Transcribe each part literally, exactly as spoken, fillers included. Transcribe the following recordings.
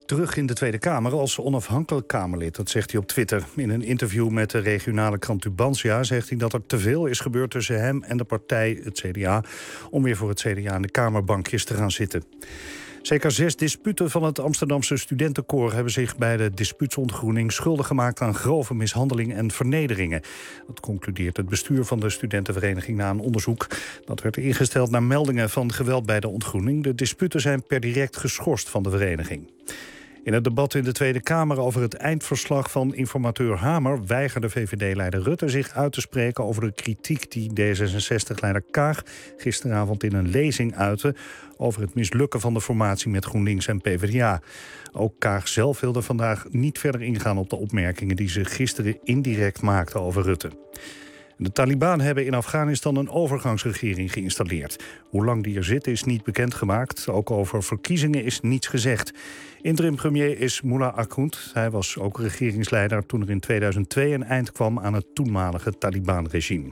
terug in de Tweede Kamer als onafhankelijk Kamerlid. Dat zegt hij op Twitter. In een interview met de regionale krant Tubantia zegt hij dat er te veel is gebeurd tussen hem en de partij, het C D A, om weer voor het C D A aan de Kamerbankjes te gaan zitten. Zeker zes disputen van het Amsterdamse studentenkoor hebben zich bij de dispuutsontgroening schuldig gemaakt aan grove mishandeling en vernederingen. Dat concludeert het bestuur van de studentenvereniging na een onderzoek. Dat werd ingesteld naar meldingen van geweld bij de ontgroening. De disputen zijn per direct geschorst van de vereniging. In het debat in de Tweede Kamer over het eindverslag van informateur Hamer weigerde V V D-leider Rutte zich uit te spreken over de kritiek die D zesenzestig-leider Kaag gisteravond in een lezing uitte over het mislukken van de formatie met GroenLinks en PvdA. Ook Kaag zelf wilde vandaag niet verder ingaan op de opmerkingen die ze gisteren indirect maakte over Rutte. De Taliban hebben in Afghanistan een overgangsregering geïnstalleerd. Hoe lang die er zit is niet bekendgemaakt. Ook over verkiezingen is niets gezegd. Interim-premier is Mullah Akhund. Hij was ook regeringsleider toen er in tweeduizend twee een eind kwam aan het toenmalige Taliban-regime.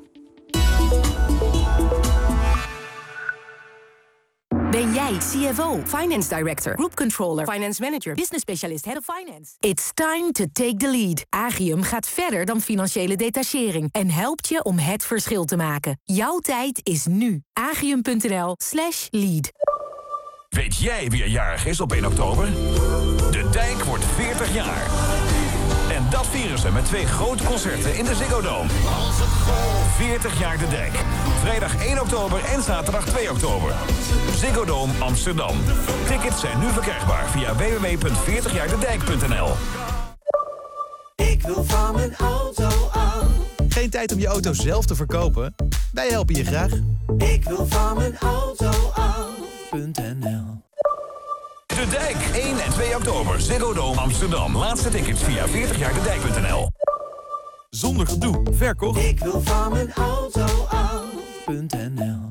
Ben jij C F O, Finance Director, Group Controller, Finance Manager, Business Specialist, Head of Finance? It's time to take the lead. Agium gaat verder dan financiële detachering en helpt je om het verschil te maken. Jouw tijd is nu. Agium.nl slash lead. Weet jij wie er jarig is op één oktober? De Dijk wordt veertig jaar. En dat vieren ze met twee grote concerten in de Ziggo Dome. veertig jaar De Dijk. Vrijdag één oktober en zaterdag twee oktober. Ziggo Dome Amsterdam. Tickets zijn nu verkrijgbaar via w w w punt veertig jaar de dijk punt n l. Ik wil van mijn auto af. Geen tijd om je auto zelf te verkopen? Wij helpen je graag. Ik wil van mijn auto af.nl. De Dijk, één en twee oktober, Ziggo Dome Amsterdam. Laatste tickets via veertig jaar de dijk punt n l. Zonder gedoe, verkocht. Ik wil van mijn auto af.nl.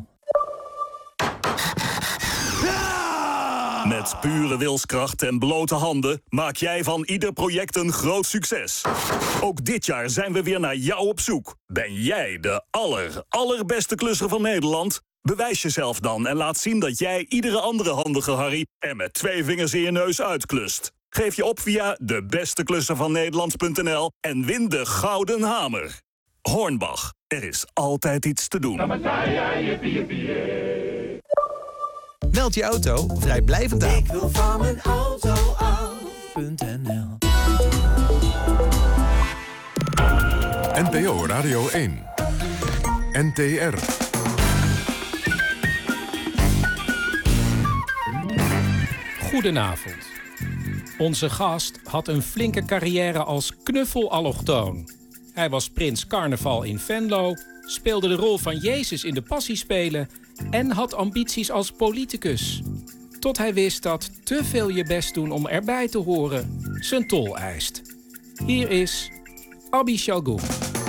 Met pure wilskracht en blote handen maak jij van ieder project een groot succes. Ook dit jaar zijn we weer naar jou op zoek. Ben jij de aller, allerbeste klusser van Nederland? Bewijs jezelf dan en laat zien dat jij iedere andere handige Harry er met twee vingers in je neus uitklust. Geef je op via debesteklusser-van-Nederland punt n l en win de Gouden Hamer. Hornbach, er is altijd iets te doen. Meld je auto vrijblijvend aan. Ik wil van mijn auto af.nl. N P O Radio één. N T R. Goedenavond. Onze gast had een flinke carrière als knuffelallochtoon. Hij was prins carnaval in Venlo, speelde de rol van Jezus in de Passiespelen en had ambities als politicus. Tot hij wist dat te veel je best doen om erbij te horen zijn tol eist. Hier is Abby Shalgoum.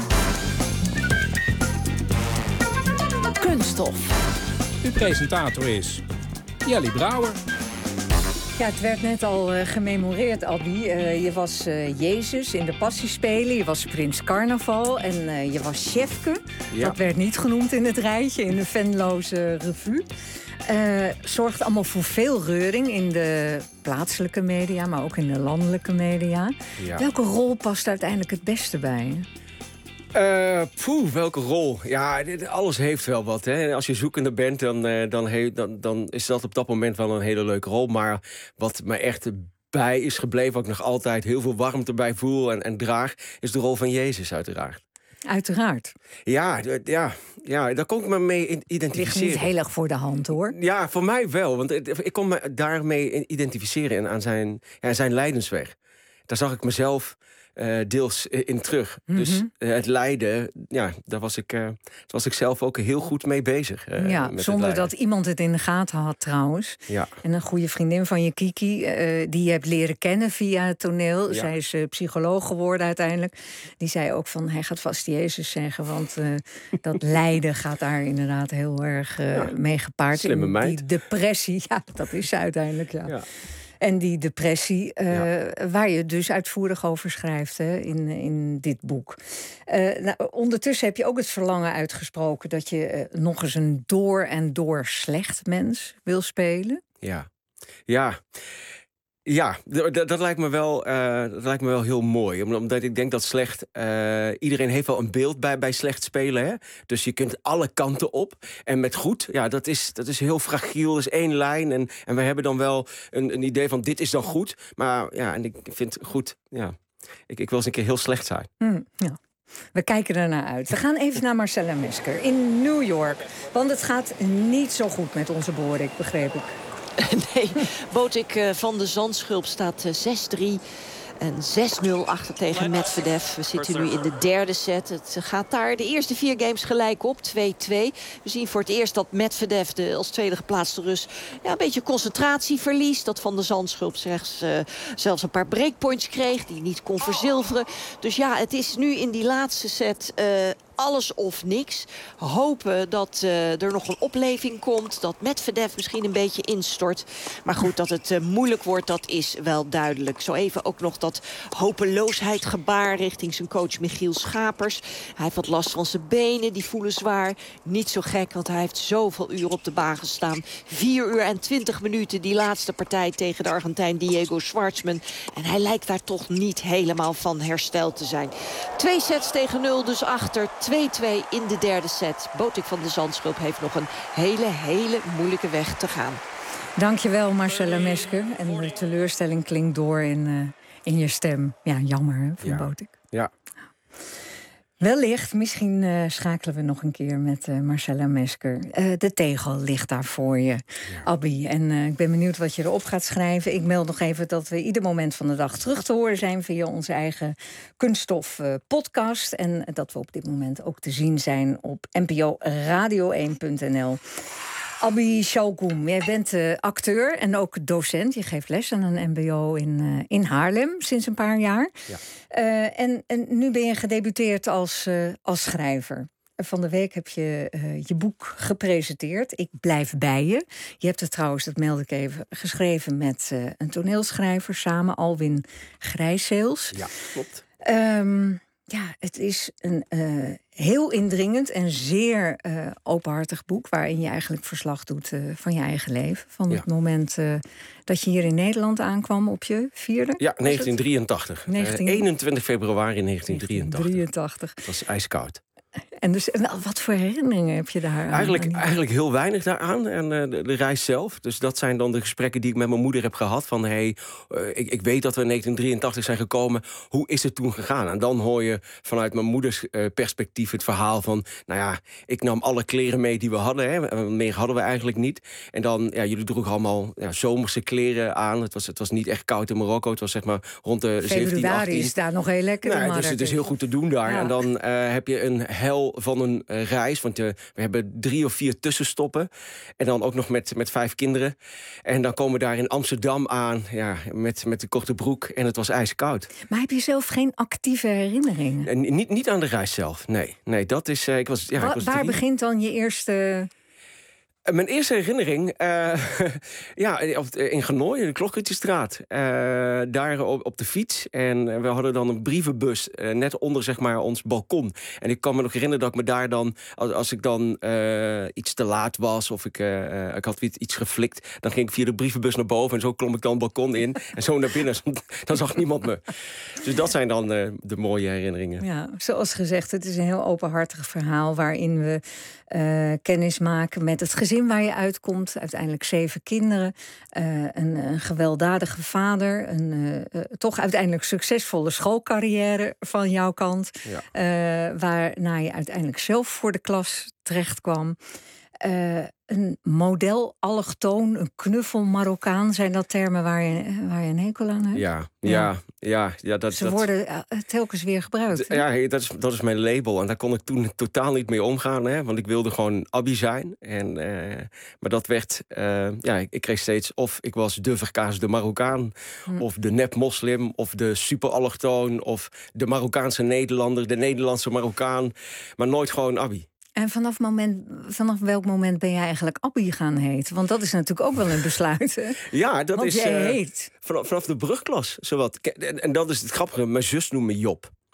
Kunststof. Uw presentator is Jelly Brouwer. Ja, het werd net al uh, gememoreerd, Abby. Uh, je was uh, Jezus in de Passiespelen, je was prins carnaval en uh, je was Sjefke. Ja. Dat werd niet genoemd in het rijtje, in de Venloze revue. Uh, zorgt allemaal voor veel reuring in de plaatselijke media, maar ook in de landelijke media. Ja. Welke rol past uiteindelijk het beste bij je? Uh, poeh, welke rol? Ja, dit, alles heeft wel wat. Hè. Als je zoekende bent, dan, uh, dan, he, dan, dan is dat op dat moment wel een hele leuke rol. Maar wat me echt bij is gebleven, wat ik nog altijd heel veel warmte bij voel en, en draag, is de rol van Jezus uiteraard. Uiteraard. Ja, ja, ja, daar kon ik me mee identificeren. Ligt niet heel erg voor de hand, hoor. Ja, voor mij wel. Want ik kon me daarmee identificeren en aan zijn, ja, zijn lijdensweg. Daar zag ik mezelf Uh, deels in terug. Mm-hmm. Dus uh, het lijden, ja, daar was ik, uh, daar was ik zelf ook heel goed mee bezig. Uh, ja, met zonder dat iemand het in de gaten had trouwens. Ja. En een goede vriendin van je, Kiki, uh, die je hebt leren kennen via het toneel. Ja. Zij is uh, psycholoog geworden uiteindelijk. Die zei ook van, hij gaat vast Jezus zeggen. Want uh, dat lijden gaat daar inderdaad heel erg uh, ja. mee gepaard. Slimme in meid. Die depressie, ja, dat is ze uiteindelijk, ja. ja. En die depressie, uh, ja. waar je dus uitvoerig over schrijft, hè, in, in dit boek. Uh, nou, ondertussen heb je ook het verlangen uitgesproken dat je uh, nog eens een door en door slecht mens wil spelen. Ja, ja. Ja, d- d- dat, lijkt me wel, uh, dat lijkt me wel heel mooi. Omdat ik denk dat slecht... Uh, iedereen heeft wel een beeld bij, bij slecht spelen. Hè? Dus je kunt alle kanten op. En met goed, ja, dat is, dat is heel fragiel. Dat is één lijn. En, en we hebben dan wel een, een idee van dit is dan goed. Maar ja, en ik vind goed... Ja, ik, ik wil eens een keer heel slecht zijn. Mm, ja. We kijken ernaar uit. We gaan even naar Marcella Mesker in New York. Want het gaat niet zo goed met onze Borik, begreep ik. Nee, Botik van de Zandschulp staat zes drie en zes nul achter tegen Medvedev. We zitten nu in de derde set. Het gaat daar de eerste vier games gelijk op, twee twee. We zien voor het eerst dat Medvedev, de als tweede geplaatste Rus... Ja, een beetje concentratie verliest. Dat Van de Zandschulp zelfs, uh, zelfs een paar breakpoints kreeg... die niet kon verzilveren. Dus ja, het is nu in die laatste set... Uh, alles of niks. Hopen dat uh, er nog een opleving komt. Dat Medvedev misschien een beetje instort. Maar goed, dat het uh, moeilijk wordt, dat is wel duidelijk. Zo even ook nog dat hopeloosheid gebaar richting zijn coach Michiel Schapers. Hij heeft wat last van zijn benen, die voelen zwaar. Niet zo gek, want hij heeft zoveel uur op de baan gestaan. Vier uur en twintig minuten die laatste partij tegen de Argentijn Diego Schwartzman. En hij lijkt daar toch niet helemaal van hersteld te zijn. Twee sets tegen nul dus achter. twee twee in de derde set. Botik van de Zandschulp heeft nog een hele, hele moeilijke weg te gaan. Dankjewel, Marcella Mesker. En de teleurstelling klinkt door in, uh, in je stem. Ja, jammer, hè, van ja. Botik. Ja. Wellicht, misschien uh, schakelen we nog een keer met uh, Marcella Mesker. Uh, de tegel ligt daar voor je, ja. Abby. En uh, ik ben benieuwd wat je erop gaat schrijven. Ik meld nog even dat we ieder moment van de dag terug te horen zijn... via onze eigen Kunststof uh, podcast. En dat we op dit moment ook te zien zijn op n p o radio één punt n l. Abby Şalgum, jij bent uh, acteur en ook docent. Je geeft les aan een mbo in, uh, in Haarlem sinds een paar jaar. Ja. Uh, en, en nu ben je gedebuteerd als, uh, als schrijver. Van de week heb je uh, je boek gepresenteerd. Ik blijf bij je. Je hebt het trouwens, dat meld ik even, geschreven met uh, een toneelschrijver samen, Alwin Grijsheels. Ja, klopt. Um, Ja, het is een uh, heel indringend en zeer uh, openhartig boek... waarin je eigenlijk verslag doet uh, van je eigen leven. Van het ja. moment uh, dat je hier in Nederland aankwam op je vierde? Ja, negentien drieëntachtig. negentien... Uh, eenentwintig februari negentien drieëntachtig. negentien drieëntachtig. Het was ijskoud. En dus, wat voor herinneringen heb je daar aan? Eigenlijk, eigenlijk heel weinig daaraan. En uh, de, de reis zelf. Dus dat zijn dan de gesprekken die ik met mijn moeder heb gehad. Van, hey, uh, ik, ik weet dat we in negentien drieëntachtig zijn gekomen. Hoe is het toen gegaan? En dan hoor je vanuit mijn moeders uh, perspectief het verhaal van... nou ja, ik nam alle kleren mee die we hadden. Hè. Meer hadden we eigenlijk niet. En dan, ja, jullie droegen allemaal ja, zomerse kleren aan. Het was, het was niet echt koud in Marokko. Het was zeg maar rond de zeventien, achttien. Is daar nog heel lekker. Nou, dus het is heel goed te doen daar. Ja. En dan uh, heb je een hel van een uh, reis. Want uh, we hebben drie of vier tussenstoppen. En dan ook nog met, met vijf kinderen. En dan komen we daar in Amsterdam aan. Ja, met, met de korte broek. En het was ijskoud. Maar heb je zelf geen actieve herinneringen? En niet, niet aan de reis zelf. Nee, nee dat is... Uh, ik was, ja, Wa- ik was waar drie. begint dan je eerste... Mijn eerste herinnering, uh, ja, in Genooi, in de Klokkertjestraat. Uh, daar op, op de fiets. En we hadden dan een brievenbus uh, net onder zeg maar, ons balkon. En ik kan me nog herinneren dat ik me daar dan... als, als ik dan uh, iets te laat was of ik, uh, ik had iets geflikt... dan ging ik via de brievenbus naar boven en zo klom ik dan het balkon in. En zo naar binnen, dan zag niemand me. Dus dat zijn dan uh, de mooie herinneringen. Ja, zoals gezegd, het is een heel openhartig verhaal... waarin we uh, kennis maken met het gezin waar je uitkomt. Uiteindelijk zeven kinderen. Uh, een, een gewelddadige vader. Een uh, uh, toch uiteindelijk succesvolle schoolcarrière van jouw kant. Ja. Uh, waarna je uiteindelijk zelf voor de klas terecht kwam. Uh, een model allochtoon, een knuffel Marokkaan. Zijn dat termen waar je, waar je een hekel aan hebt? Ja, ja, ja. ja dat, Ze dat, worden uh, telkens weer gebruikt. D- ja, dat is, dat is mijn label. En daar kon ik toen totaal niet mee omgaan. Hè, want ik wilde gewoon Abby zijn. En, uh, maar dat werd... Uh, ja, ik, ik kreeg steeds of ik was de verkaasde Marokkaan... Hm. of de nep-moslim, of de super-allochtoon... of de Marokkaanse Nederlander, de Nederlandse Marokkaan. Maar nooit gewoon Abby. En vanaf, moment, vanaf welk moment ben jij eigenlijk Abby gaan heten? Want dat is natuurlijk ook wel een besluit, hè? Ja, dat Want is... jij uh, heet. Vanaf, vanaf de brugklas, zowat. En, en dat is het grappige, mijn zus noemt me Job.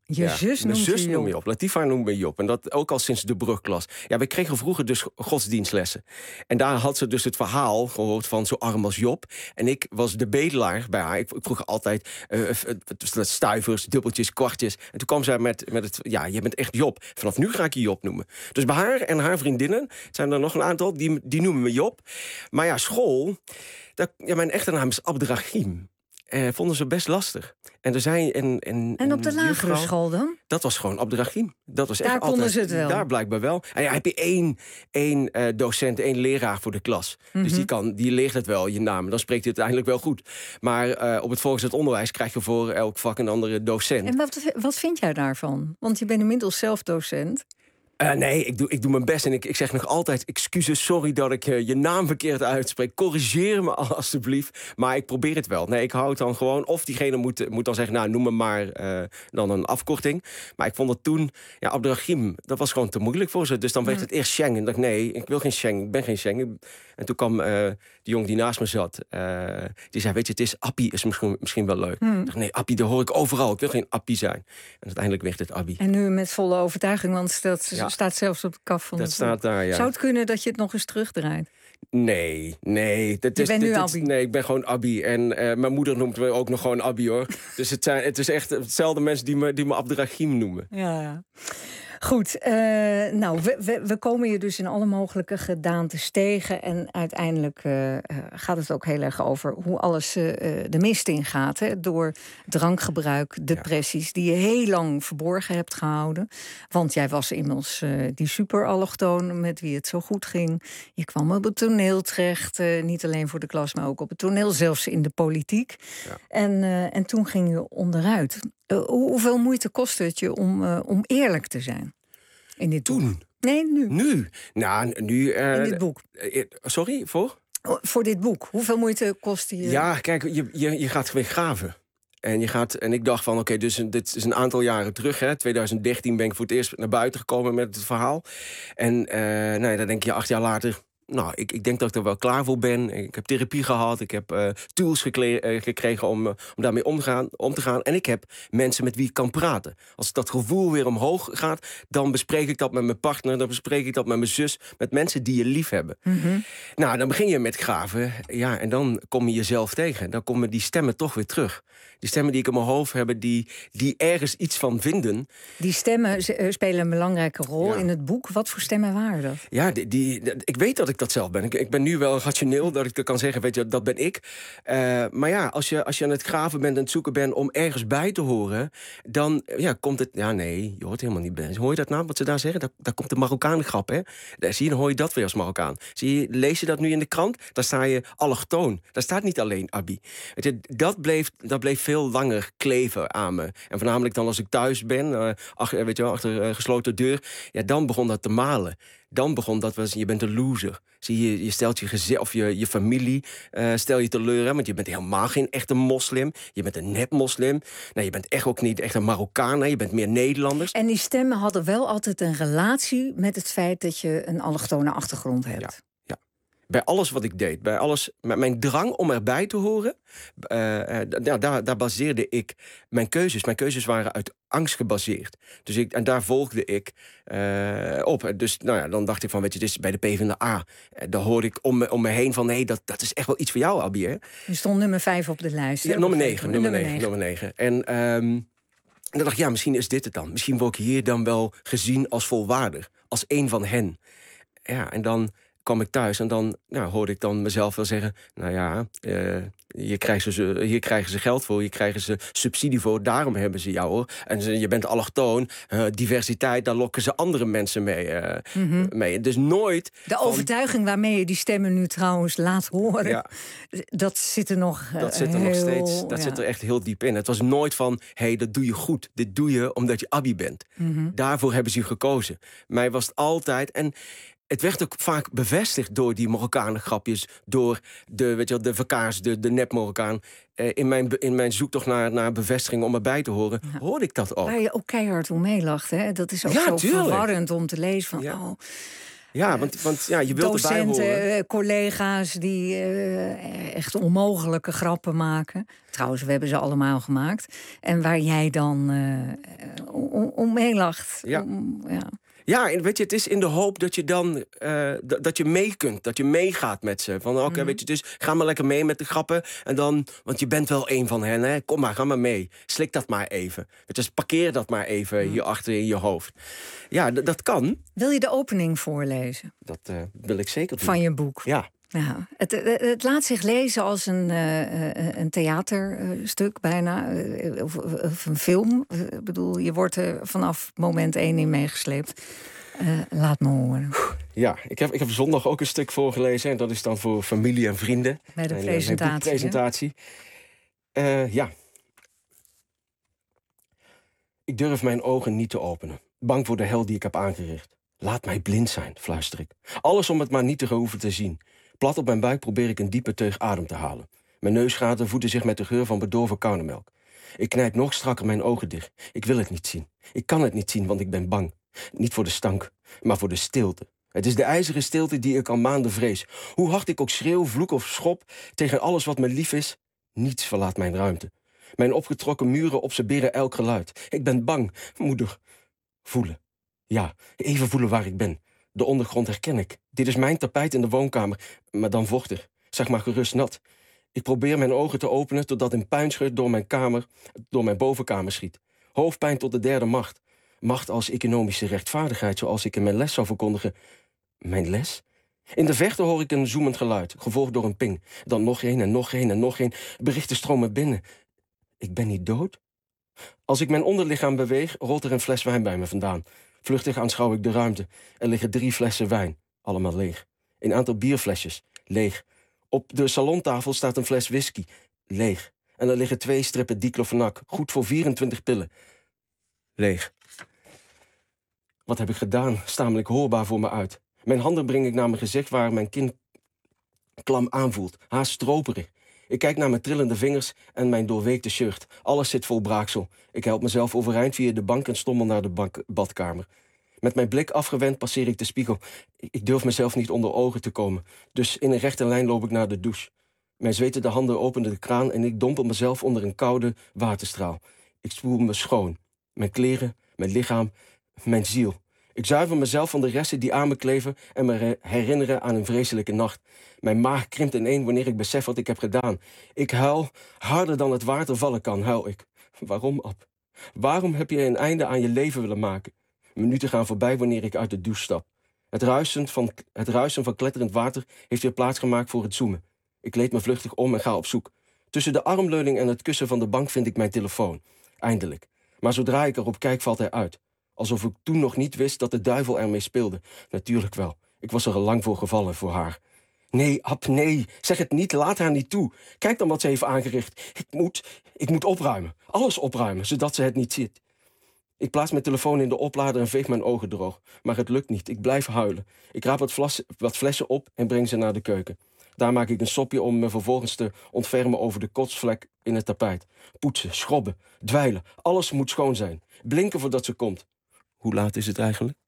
Je ja, zus mijn noemt zus je noemt Job. me Job. Latifa noemt me Job. En dat ook al sinds de brugklas. Ja, we kregen vroeger dus godsdienstlessen. En daar had ze dus het verhaal gehoord van zo arm als Job. En ik was de bedelaar bij haar. Ik, ik vroeg altijd uh, stuivers, dubbeltjes, kwartjes. En toen kwam zij met, met het... Ja, je bent echt Job. Vanaf nu ga ik je Job noemen. Dus bij haar en haar vriendinnen zijn er nog een aantal. Die, die noemen me Job. Maar ja, school... Dat, ja, mijn echte naam is Abderrahim. Eh, vonden ze best lastig. En, er zijn en, en, en op de lagere juffrouw, school dan? Dat was gewoon Abderrahim. Dat was daar echt konden altijd, ze het wel? Daar blijkbaar wel. En ja, heb je één, één uh, docent, één leraar voor de klas. Mm-hmm. Dus die, kan, die leert het wel, je naam. Dan spreekt hij het uiteindelijk wel goed. Maar uh, op het volgezet onderwijs krijg je voor elk vak een andere docent. En wat, wat vind jij daarvan? Want je bent inmiddels zelf docent. Uh, nee, ik doe, ik doe mijn best en ik, ik zeg nog altijd... excuses, sorry dat ik uh, je naam verkeerd uitspreek. Corrigeer me alstublieft. Maar ik probeer het wel. Nee, ik hou het dan gewoon... of diegene moet, moet dan zeggen, nou, noem me maar uh, dan een afkorting. Maar ik vond het toen... Ja, Abderrahim, dat was gewoon te moeilijk voor ze. Dus dan werd het eerst Schengen. En dacht nee, ik wil geen Schengen, ik ben geen Schengen. En toen kwam uh, die jongen die naast me zat... Uh, die zei, weet je, het is Appie, is misschien, misschien wel leuk. Hmm. Ik dacht, nee, Appie, dat hoor ik overal. Ik wil geen Appie zijn. En uiteindelijk werd het Abby. En nu met volle overtuiging, want dat... Ja. staat zelfs op de kaf van dat het staat daar, ja. Zou het kunnen dat je het nog eens terugdraait? Nee, nee. Dat je is, bent nu dit, Abby? Nee, ik ben gewoon Abby. En uh, mijn moeder noemt me ook nog gewoon Abby, hoor. Dus het, zijn, het is echt hetzelfde mensen die me, die me Abderrahim noemen. Ja, ja. Goed, uh, nou, we, we, we komen je dus in alle mogelijke gedaantes tegen. En uiteindelijk uh, gaat het ook heel erg over hoe alles uh, de mist ingaat. Hè, door drankgebruik, depressies, ja. die je heel lang verborgen hebt gehouden. Want jij was immers uh, die super-allochtoon met wie het zo goed ging. Je kwam op het toneel terecht, uh, niet alleen voor de klas, maar ook op het toneel. Zelfs in de politiek. Ja. En, uh, en toen ging je onderuit. Uh, hoeveel moeite kostte het je om, uh, om eerlijk te zijn? In dit Toen? Boek? Nee, nu. Nu? Nou, nu... Uh, in dit boek. Uh, sorry, voor? Oh, voor dit boek. Hoeveel moeite kostte je? Ja, kijk, je, je, je gaat weer graven. En, je gaat, en ik dacht van, oké, okay, dus dit is een aantal jaren terug. Hè. twintig dertien ben ik voor het eerst naar buiten gekomen met het verhaal. En uh, nou ja, dan denk je acht jaar later... Nou, ik, ik denk dat ik er wel klaar voor ben. Ik heb therapie gehad. Ik heb uh, tools gekle- uh, gekregen om, uh, om daarmee om te, gaan, om te gaan. En ik heb mensen met wie ik kan praten. Als dat gevoel weer omhoog gaat, dan bespreek ik dat met mijn partner. Dan bespreek ik dat met mijn zus. Met mensen die je lief hebben. Mm-hmm. Nou, dan begin je met graven. Ja, en dan kom je jezelf tegen. Dan komen die stemmen toch weer terug. Die stemmen die ik in mijn hoofd heb, die, die ergens iets van vinden. Die stemmen spelen een belangrijke rol ja. in het boek. Wat voor stemmen waren dat? Ja, die, die, ik weet dat ik dat zelf ben. Ik, ik ben nu wel rationeel dat ik kan zeggen, weet je, dat ben ik. Uh, maar ja, als je, als je aan het graven bent en het zoeken bent om ergens bij te horen, dan ja, komt het... Ja, nee, je hoort helemaal niet bij. Hoor je dat nou, wat ze daar zeggen? Daar, daar komt de Marokkaan-grap, hè? Daar, zie je, dan hoor je dat weer als Marokkaan. Zie je, lees je dat nu in de krant? Daar sta je allochtoon. Daar staat niet alleen Abby. Weet je, dat bleef, dat bleef veel langer kleven aan me. En voornamelijk dan als ik thuis ben, uh, achter, weet je wel, achter uh, gesloten deur, ja, dan begon dat te malen. Dan begon dat was, je bent een loser. Zie je, je stelt je gezin of je, je familie uh, stel je teleur, hè, want je bent helemaal geen echte moslim. Je bent een nep-moslim. Nou, je bent echt ook niet echt een Marokkaan. Hè, je bent meer Nederlanders. En die stemmen hadden wel altijd een relatie met het feit dat je een allochtone achtergrond hebt. Ja. Bij alles wat ik deed, bij alles, met mijn drang om erbij te horen, uh, uh, daar, daar, daar baseerde ik mijn keuzes. Mijn keuzes waren uit angst gebaseerd. Dus ik, en daar volgde ik uh, op. Dus nou ja, dan dacht ik van, weet je, dit is bij de PvdA. Uh, daar hoorde ik om me, om me heen van, nee, dat, dat is echt wel iets voor jou, Abby, hè? Je stond nummer vijf op de lijst. Ja, nummer negen, nummer negen, nummer negen. En um, en dan dacht ik, ja, misschien is dit het dan. Misschien word ik hier dan wel gezien als volwaardig. Als een van hen. Ja, en dan kwam ik thuis en dan nou, hoorde ik dan mezelf wel zeggen, nou ja, uh, hier, krijgen ze, hier krijgen ze geld voor, hier krijgen ze subsidie voor, daarom hebben ze jou, hoor. En ze, je bent allochtoon, uh, diversiteit, daar lokken ze andere mensen mee. Uh, mm-hmm. mee. Dus nooit... De van... overtuiging waarmee je die stemmen nu trouwens laat horen, ja. dat zit er nog uh, Dat zit er heel, nog steeds, dat ja. zit er echt heel diep in. Het was nooit van, hé, hey, dat doe je goed. Dit doe je omdat je Abby bent. Mm-hmm. Daarvoor hebben ze je gekozen. Mij was het altijd... En het werd ook vaak bevestigd door die Marokkanen grapjes, door de, weet je wel, de verkaars, de, de nep-Marokkaan. Uh, in, mijn, in mijn zoektocht naar, naar bevestiging om erbij te horen, ja. hoorde ik dat ook. Waar je ook keihard om meelacht, hè? Dat is ook ja, zo tuurlijk. verwarrend om te lezen van, ja. oh... Ja, want, want ja, je wilt erbij horen. Docenten, collega's die uh, echt onmogelijke grappen maken. Trouwens, we hebben ze allemaal gemaakt. En waar jij dan uh, om, omheen lacht. Ja. Om, ja. Ja, en weet je, het is in de hoop dat je dan uh, d- dat je mee kunt, dat je meegaat met ze. Van oké, okay, mm. weet je, dus ga maar lekker mee met de grappen. En dan, want je bent wel een van hen, hè? Kom maar, ga maar mee. Slik dat maar even. Weet je, dus parkeer dat maar even mm. hier achter in je hoofd. Ja, d- dat kan. Wil je de opening voorlezen? Dat uh, wil ik zeker doen. Van je boek? Ja. Ja, het, het laat zich lezen als een, uh, een theaterstuk bijna, uh, of, of een film. Ik bedoel, je wordt er vanaf moment één in meegesleept. Uh, laat me horen. Ja, ik heb, ik heb zondag ook een stuk voorgelezen. En dat is dan voor familie en vrienden. Bij de en, presentatie. Uh, presentatie. Uh, ja. Ik durf mijn ogen niet te openen. Bang voor de hel die ik heb aangericht. Laat mij blind zijn, fluister ik. Alles om het maar niet te hoeven te zien. Plat op mijn buik probeer ik een diepe teug adem te halen. Mijn neusgaten voeden zich met de geur van bedorven kounemelk. Ik knijp nog strakker mijn ogen dicht. Ik wil het niet zien. Ik kan het niet zien, want ik ben bang. Niet voor de stank, maar voor de stilte. Het is de ijzeren stilte die ik al maanden vrees. Hoe hard ik ook schreeuw, vloek of schop tegen alles wat me lief is, niets verlaat mijn ruimte. Mijn opgetrokken muren observeren elk geluid. Ik ben bang, moeder. Voelen. Ja, even voelen waar ik ben. De ondergrond herken ik. Dit is mijn tapijt in de woonkamer, maar dan vochtig. Zeg maar gerust nat. Ik probeer mijn ogen te openen totdat een puinscheur door mijn kamer, door mijn bovenkamer schiet. Hoofdpijn tot de derde macht. Macht als economische rechtvaardigheid, zoals ik in mijn les zou verkondigen. Mijn les? In de verte hoor ik een zoemend geluid, gevolgd door een ping. Dan nog één en nog één en nog één. Berichten stromen binnen. Ik ben niet dood? Als ik mijn onderlichaam beweeg, rolt er een fles wijn bij me vandaan. Vluchtig aanschouw ik de ruimte. Er liggen drie flessen wijn, allemaal leeg. Een aantal bierflesjes, leeg. Op de salontafel staat een fles whisky, leeg. En er liggen twee strippen diclofenac, goed voor vierentwintig pillen. Leeg. Wat heb ik gedaan? Stamel ik hoorbaar voor me uit. Mijn handen breng ik naar mijn gezicht waar mijn kin klam aanvoelt, haast stroperig. Ik kijk naar mijn trillende vingers en mijn doorweekte shirt. Alles zit vol braaksel. Ik help mezelf overeind via de bank en stommel naar de bank- badkamer. Met mijn blik afgewend passeer ik de spiegel. Ik durf mezelf niet onder ogen te komen. Dus in een rechte lijn loop ik naar de douche. Mijn zwetende handen openen de kraan en ik dompel mezelf onder een koude waterstraal. Ik spoel me schoon. Mijn kleren, mijn lichaam, mijn ziel. Ik zuiver mezelf van de resten die aan me kleven en me herinneren aan een vreselijke nacht. Mijn maag krimpt ineen wanneer ik besef wat ik heb gedaan. Ik huil, harder dan het water vallen kan, huil ik. Waarom, Ab? Waarom heb je een einde aan je leven willen maken? Minuten gaan voorbij wanneer ik uit de douche stap. Het ruisen van, het ruisen van kletterend water heeft weer plaatsgemaakt voor het zoemen. Ik kleed me vluchtig om en ga op zoek. Tussen de armleuning en het kussen van de bank vind ik mijn telefoon. Eindelijk. Maar zodra ik erop kijk, valt hij uit. Alsof ik toen nog niet wist dat de duivel ermee speelde. Natuurlijk wel. Ik was er al lang voor gevallen, voor haar. Nee, Ab, nee. Zeg het niet, laat haar niet toe. Kijk dan wat ze heeft aangericht. Ik moet, ik moet opruimen. Alles opruimen, zodat ze het niet ziet. Ik plaats mijn telefoon in de oplader en veeg mijn ogen droog. Maar het lukt niet. Ik blijf huilen. Ik raap wat, flas, wat flessen op en breng ze naar de keuken. Daar maak ik een sopje om me vervolgens te ontfermen over de kotsvlek in het tapijt. Poetsen, schrobben, dweilen. Alles moet schoon zijn. Blinken voordat ze komt. Hoe laat is het eigenlijk?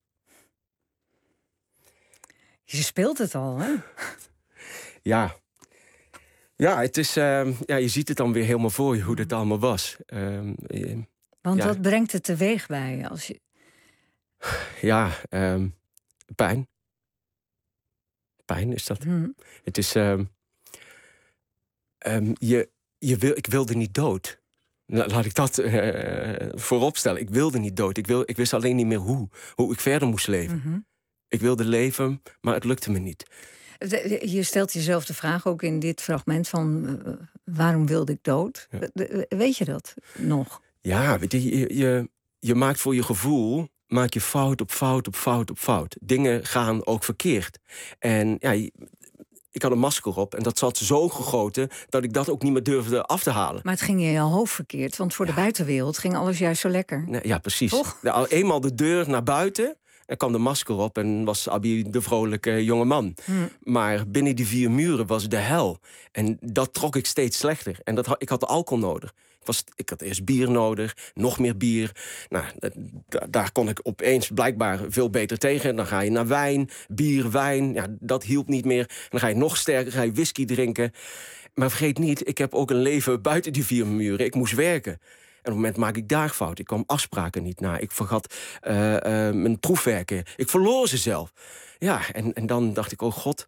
Je speelt het al, hè? Ja. Ja, het is, uh, ja, je ziet het dan weer helemaal voor je, hoe dat allemaal was. Uh, uh, Want ja. wat brengt het teweeg bij je? Als je... Ja, uh, pijn. Pijn is dat. Hmm. Het is... Uh, um, je, je wil, ik wilde niet dood. Laat ik dat uh, voorop stellen. Ik wilde niet dood. Ik, wil, ik wist alleen niet meer hoe. Hoe ik verder moest leven. Mm-hmm. Ik wilde leven, maar het lukte me niet. Je stelt jezelf de vraag ook in dit fragment van... Uh, waarom wilde ik dood? Ja. Weet je dat nog? Ja, weet je, je, je, je maakt voor je gevoel... maak je fout op fout op fout op fout. Dingen gaan ook verkeerd. En ja... Ik had een masker op en dat zat zo gegoten... dat ik dat ook niet meer durfde af te halen. Maar het ging in je hoofd verkeerd, want voor ja. de buitenwereld ging alles juist zo lekker. Nee, ja, precies. Toch? Nou, eenmaal de deur naar buiten Dan kwam de masker op en was Abby de vrolijke jonge man. Hmm. Maar binnen die vier muren was de hel. En dat trok ik steeds slechter. En dat, ik had alcohol nodig. Ik, was, ik had eerst bier nodig, nog meer bier. Nou, d- daar kon ik opeens blijkbaar veel beter tegen. Dan ga je naar wijn, bier, wijn. Ja, dat hielp niet meer. Dan ga je nog sterker, ga je whisky drinken. Maar vergeet niet, ik heb ook een leven buiten die vier muren. Ik moest werken. En op het moment maak ik daar fout. Ik kwam afspraken niet na. Ik vergat uh, uh, mijn proefwerken. Ik verloor ze zelf. Ja, en, en dan dacht ik, oh god.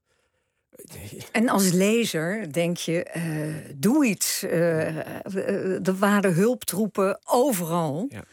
En als lezer denk je, uh, doe iets. Uh, uh, er waren hulptroepen overal. Ja.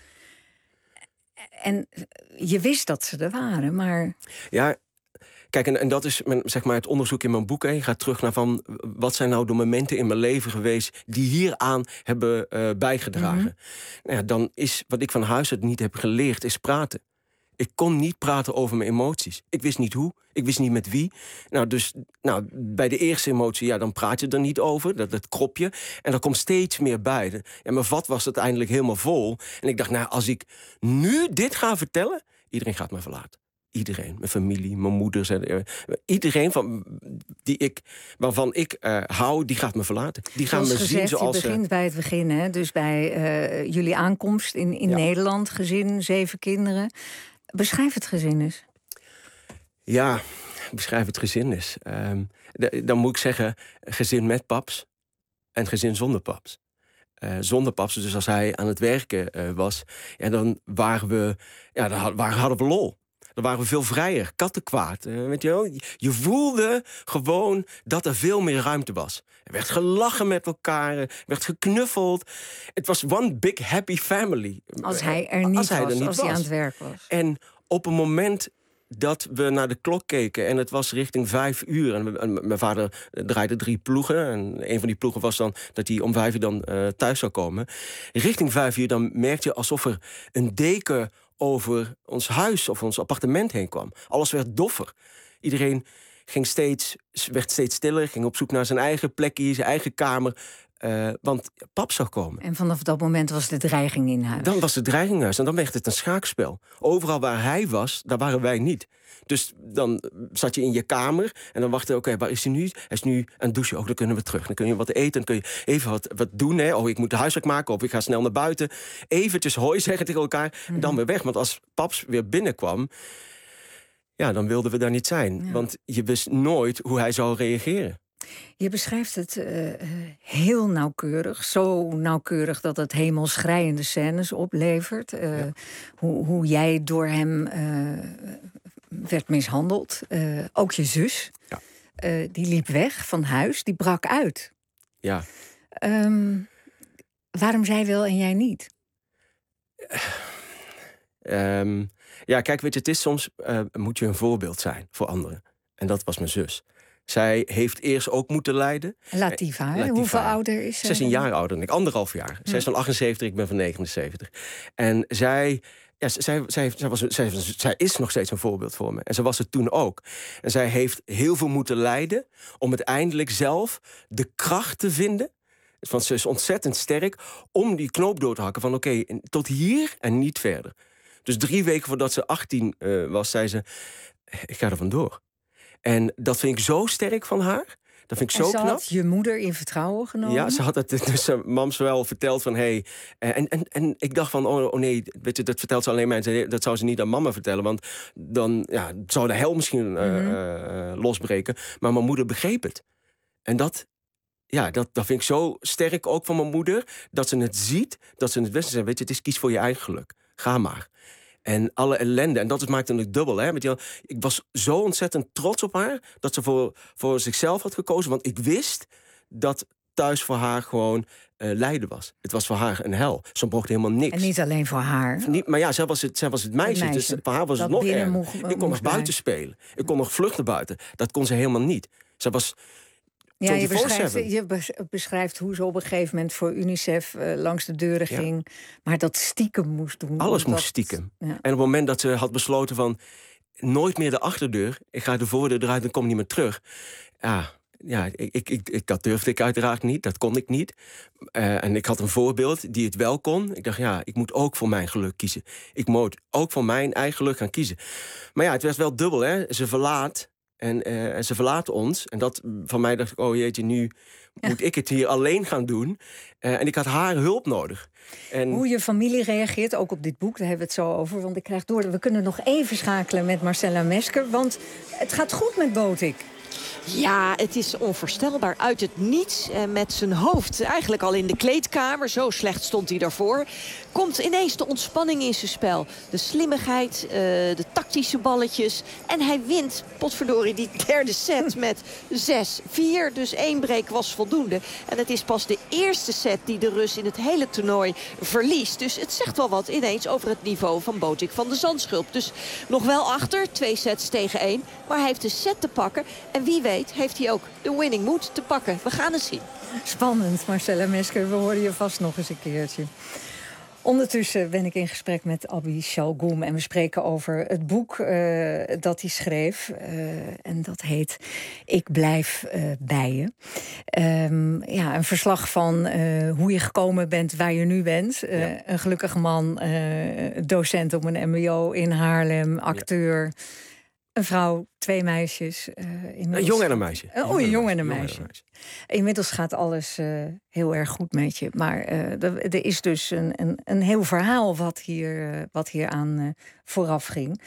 En je wist dat ze er waren, maar... Ja, kijk, en, en dat is mijn, zeg maar het onderzoek in mijn boek. Hè. Je gaat terug naar van, wat zijn nou de momenten in mijn leven geweest die hieraan hebben uh, bijgedragen. Mm-hmm. Nou ja, dan is wat ik van huis uit niet heb geleerd, is praten. Ik kon niet praten over mijn emoties. Ik wist niet hoe, ik wist niet met wie. Nou, dus nou, bij de eerste emotie, ja, dan praat je er niet over. Dat, dat krop je. En er komt steeds meer bij. Ja, mijn vat was uiteindelijk helemaal vol. En ik dacht, nou, als ik nu dit ga vertellen, iedereen gaat me verlaten. Iedereen, mijn familie, mijn moeders, uh, iedereen van, die ik, waarvan ik uh, hou, die gaat me verlaten. Die gaan zoals me gezegd, zien zoals... Je begint uh, bij het begin, hè? Dus bij uh, jullie aankomst in, in ja. Nederland, gezin, zeven kinderen. Beschrijf het gezin eens. Ja, beschrijf het gezin eens. Um, de, dan moet ik zeggen, gezin met paps en gezin zonder paps. Uh, zonder paps, dus als hij aan het werken uh, was, ja, dan waren we, ja, dan hadden we lol. Dan waren we veel vrijer, kattenkwaad. Uh, weet je wel? Je voelde gewoon dat er veel meer ruimte was. Er werd gelachen met elkaar, er werd geknuffeld. Het was one big happy family. Als hij er niet als was, hij er niet als was. hij aan het werk was. En op een moment dat we naar de klok keken en het was richting vijf uur. En, we, en mijn vader draaide drie ploegen. En een van die ploegen was dan dat hij om vijf uur dan uh, thuis zou komen. Richting vijf uur dan merkte je alsof er een deken over ons huis of ons appartement heen kwam. Alles werd doffer. Iedereen ging steeds, werd steeds stiller, ging op zoek naar zijn eigen plekje, zijn eigen kamer. Uh, want pap zou komen. En vanaf dat moment was de dreiging in huis. Dan was de dreiging in huis en dan werd het een schaakspel. Overal waar hij was, daar waren wij niet. Dus dan zat je in je kamer en dan wachtte je, oké, okay, waar is hij nu? Hij is nu aan het douchen. Oh, dan kunnen we terug. Dan kun je wat eten, dan kun je even wat, wat doen. Hè? Oh, ik moet de huiswerk maken of ik ga snel naar buiten. Eventjes hoi zeggen tegen elkaar en mm-hmm. dan weer weg. Want als paps weer binnenkwam, ja, dan wilden we daar niet zijn. Ja. Want je wist nooit hoe hij zou reageren. Je beschrijft het uh, heel nauwkeurig. Zo nauwkeurig dat het hemelschreiende scènes oplevert. Uh, ja. hoe, hoe jij door hem uh, werd mishandeld. Uh, ook je zus. Ja. Uh, die liep weg van huis. Die brak uit. Ja. Um, waarom zij wel en jij niet? Uh, um, ja, kijk, weet je, het is soms uh, moet je een voorbeeld zijn voor anderen. En dat was mijn zus. Zij heeft eerst ook moeten lijden. Latifa, hè? Latifa. Hoeveel ouder is zij? zestien jaar ouder dan ik, anderhalf jaar. Zij is van achtenzeventig, ik ben van negenenzeventig. En zij, ja, zij, zij, zij, was, zij, zij is nog steeds een voorbeeld voor me. En ze was het toen ook. En zij heeft heel veel moeten lijden om uiteindelijk zelf de kracht te vinden. Want ze is ontzettend sterk om die knoop door te hakken van oké, okay, tot hier en niet verder. Dus drie weken voordat ze achttien uh, was, zei ze, ik ga er vandoor. En dat vind ik zo sterk van haar. Dat vind ik en zo ze knap. Had je moeder in vertrouwen genomen? Ja, ze had het dus uh, mams wel verteld van hey. En, en, en ik dacht van oh, oh nee, weet je, dat vertelt ze alleen mij. Dat zou ze niet aan mama vertellen, want dan ja, zou de hel misschien uh, mm-hmm. uh, losbreken. Maar mijn moeder begreep het. En dat, ja, dat, dat vind ik zo sterk ook van mijn moeder. Dat ze het ziet, dat ze het wist. Weet je, het is kies voor je eigen geluk. Ga maar. En alle ellende. En dat maakte het dubbel. Hè? Ik was zo ontzettend trots op haar dat ze voor, voor zichzelf had gekozen. Want ik wist dat thuis voor haar gewoon uh, lijden was. Het was voor haar een hel. Ze mocht helemaal niks. En niet alleen voor haar. Niet, maar ja, zij was het, zij was het meisje. Het meisje. Dus voor haar was dat het nog erger. Mocht, ik kon nog buiten spelen. Ik kon nog vluchten buiten. Dat kon ze helemaal niet. Zij was... Ja, je beschrijft, je beschrijft hoe ze op een gegeven moment voor UNICEF uh, langs de deuren ja. ging. Maar dat stiekem moest doen. Alles omdat... moest stiekem. Ja. En op het moment dat ze had besloten van nooit meer de achterdeur. Ik ga de voordeur eruit en kom niet meer terug. Ja, ja, ik, ik, ik, dat durfde ik uiteraard niet, dat kon ik niet. Uh, en ik had een voorbeeld die het wel kon. Ik dacht, ja, ik moet ook voor mijn geluk kiezen. Ik moet ook voor mijn eigen geluk gaan kiezen. Maar ja, het werd wel dubbel, hè. Ze verlaat en, uh, en ze verlaten ons. En dat van mij dacht ik, oh jeetje, nu ja. moet ik het hier alleen gaan doen. Uh, en ik had haar hulp nodig. En hoe je familie reageert, ook op dit boek, daar hebben we het zo over. Want ik krijg door, we kunnen nog even schakelen met Marcella Mesker. Want het gaat goed met Botik. Ja, het is onvoorstelbaar. Uit het niets, eh, met zijn hoofd eigenlijk al in de kleedkamer. Zo slecht stond hij daarvoor. Komt ineens de ontspanning in zijn spel. De slimmigheid, uh, de tactische balletjes. En hij wint, potverdorie, die derde set met zes vier. Dus één break was voldoende. En het is pas de eerste set die de Rus in het hele toernooi verliest. Dus het zegt wel wat ineens over het niveau van Botik van de Zandschulp. Dus nog wel achter, twee sets tegen één. Maar hij heeft de set te pakken. En wie weet heeft hij ook de winning mood te pakken. We gaan het zien. Spannend, Marcella Mesker. We horen je vast nog eens een keertje. Ondertussen ben ik in gesprek met Abby Shalgoum en we spreken over het boek uh, dat hij schreef. Uh, en dat heet Ik blijf uh, bij je. Um, ja, een verslag van uh, hoe je gekomen bent waar je nu bent. Uh, ja. Een gelukkige man, uh, docent op een M B O in Haarlem, acteur. Ja. Een vrouw, twee meisjes. Uh, een jongen en een meisje. Uh, oh, een jongen en een meisje. meisje. Inmiddels gaat alles uh, heel erg goed met je. Maar uh, er, er is dus een, een, een heel verhaal wat hier, uh, wat hier aan uh, vooraf ging.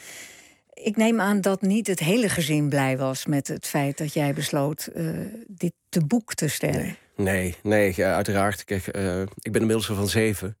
Ik neem aan dat niet het hele gezin blij was met het feit dat jij besloot uh, dit te boek te stellen. Nee, nee, nee ja, uiteraard. Kijk, uh, ik ben inmiddels al van zeven.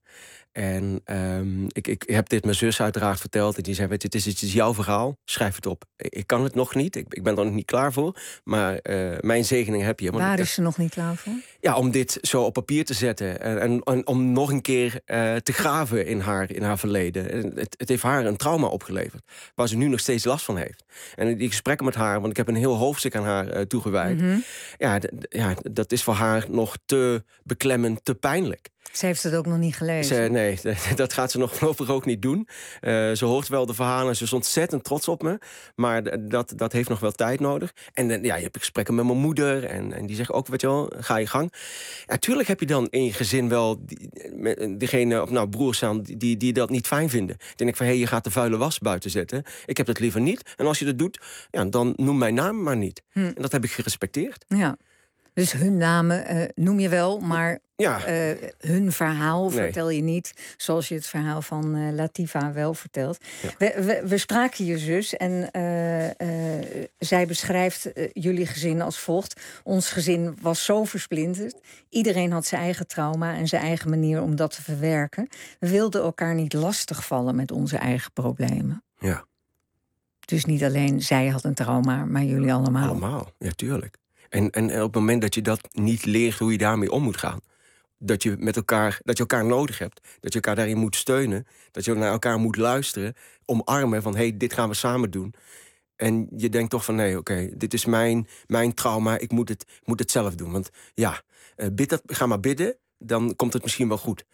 En um, ik, ik heb dit mijn zus uiteraard verteld. En die zei, weet je, het is, het is jouw verhaal, schrijf het op. Ik, ik kan het nog niet, ik, ik ben er nog niet klaar voor. Maar uh, mijn zegening heb je. Want waar ik, is ze nog niet klaar voor? Ja, om dit zo op papier te zetten. En, en, en om nog een keer uh, te graven in haar, in haar verleden. En het, het heeft haar een trauma opgeleverd. Waar ze nu nog steeds last van heeft. En die gesprekken met haar, want ik heb een heel hoofdstuk aan haar uh, toegewijd. Mm-hmm. Ja, d- ja, dat is voor haar nog te beklemmend, te pijnlijk. Ze heeft het ook nog niet gelezen. Ze, nee, dat gaat ze nog voorlopig ook niet doen. Uh, ze hoort wel de verhalen, ze is ontzettend trots op me. Maar dat, dat heeft nog wel tijd nodig. En ja, je hebt gesprekken met mijn moeder. En, en die zegt ook, weet je wel, ga je gang. Ja, tuurlijk heb je dan in je gezin wel die, degene, of nou broers aan, die, die dat niet fijn vinden. Dan denk ik van, hé, hey, je gaat de vuile was buiten zetten. Ik heb dat liever niet. En als je dat doet, ja, dan noem mijn naam maar niet. Hm. En dat heb ik gerespecteerd. Ja. Dus hun namen uh, noem je wel, maar ja. uh, hun verhaal nee. vertel je niet... zoals je het verhaal van uh, Latifa wel vertelt. Ja. We, we, we spraken je zus en uh, uh, zij beschrijft uh, jullie gezin als volgt. Ons gezin was zo versplinterd. Iedereen had zijn eigen trauma en zijn eigen manier om dat te verwerken. We wilden elkaar niet lastigvallen met onze eigen problemen. Ja. Dus niet alleen zij had een trauma, maar jullie allemaal. Allemaal, ja, tuurlijk. En, en op het moment dat je dat niet leert hoe je daarmee om moet gaan. Dat je met elkaar, dat je elkaar nodig hebt. Dat je elkaar daarin moet steunen. Dat je naar elkaar moet luisteren. Omarmen van, hé, hey, dit gaan we samen doen. En je denkt toch van, nee, oké, okay, dit is mijn, mijn trauma. Ik moet, het, ik moet het zelf doen. Want ja, uh, bid dat, ga maar bidden. Dan komt het misschien wel goed.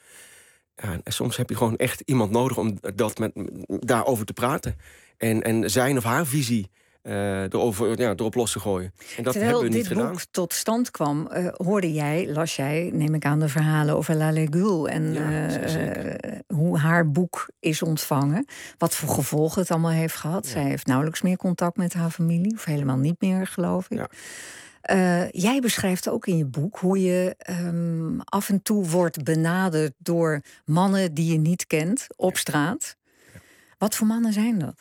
Ja, en soms heb je gewoon echt iemand nodig om dat met, daarover te praten. En, en zijn of haar visie... Uh, erover, ja, erop los te gooien. En dat Terwijl hebben we niet dit gedaan. boek tot stand kwam, uh, hoorde jij, las jij, neem ik aan, de verhalen over Lale Gül en ja, uh, uh, hoe haar boek is ontvangen. Wat voor gevolgen het allemaal heeft gehad. Ja. Zij heeft nauwelijks meer contact met haar familie, of helemaal niet meer, geloof ik. Ja. Uh, jij beschrijft ook in je boek hoe je um, af en toe wordt benaderd door mannen die je niet kent op straat. Ja. Wat voor mannen zijn dat?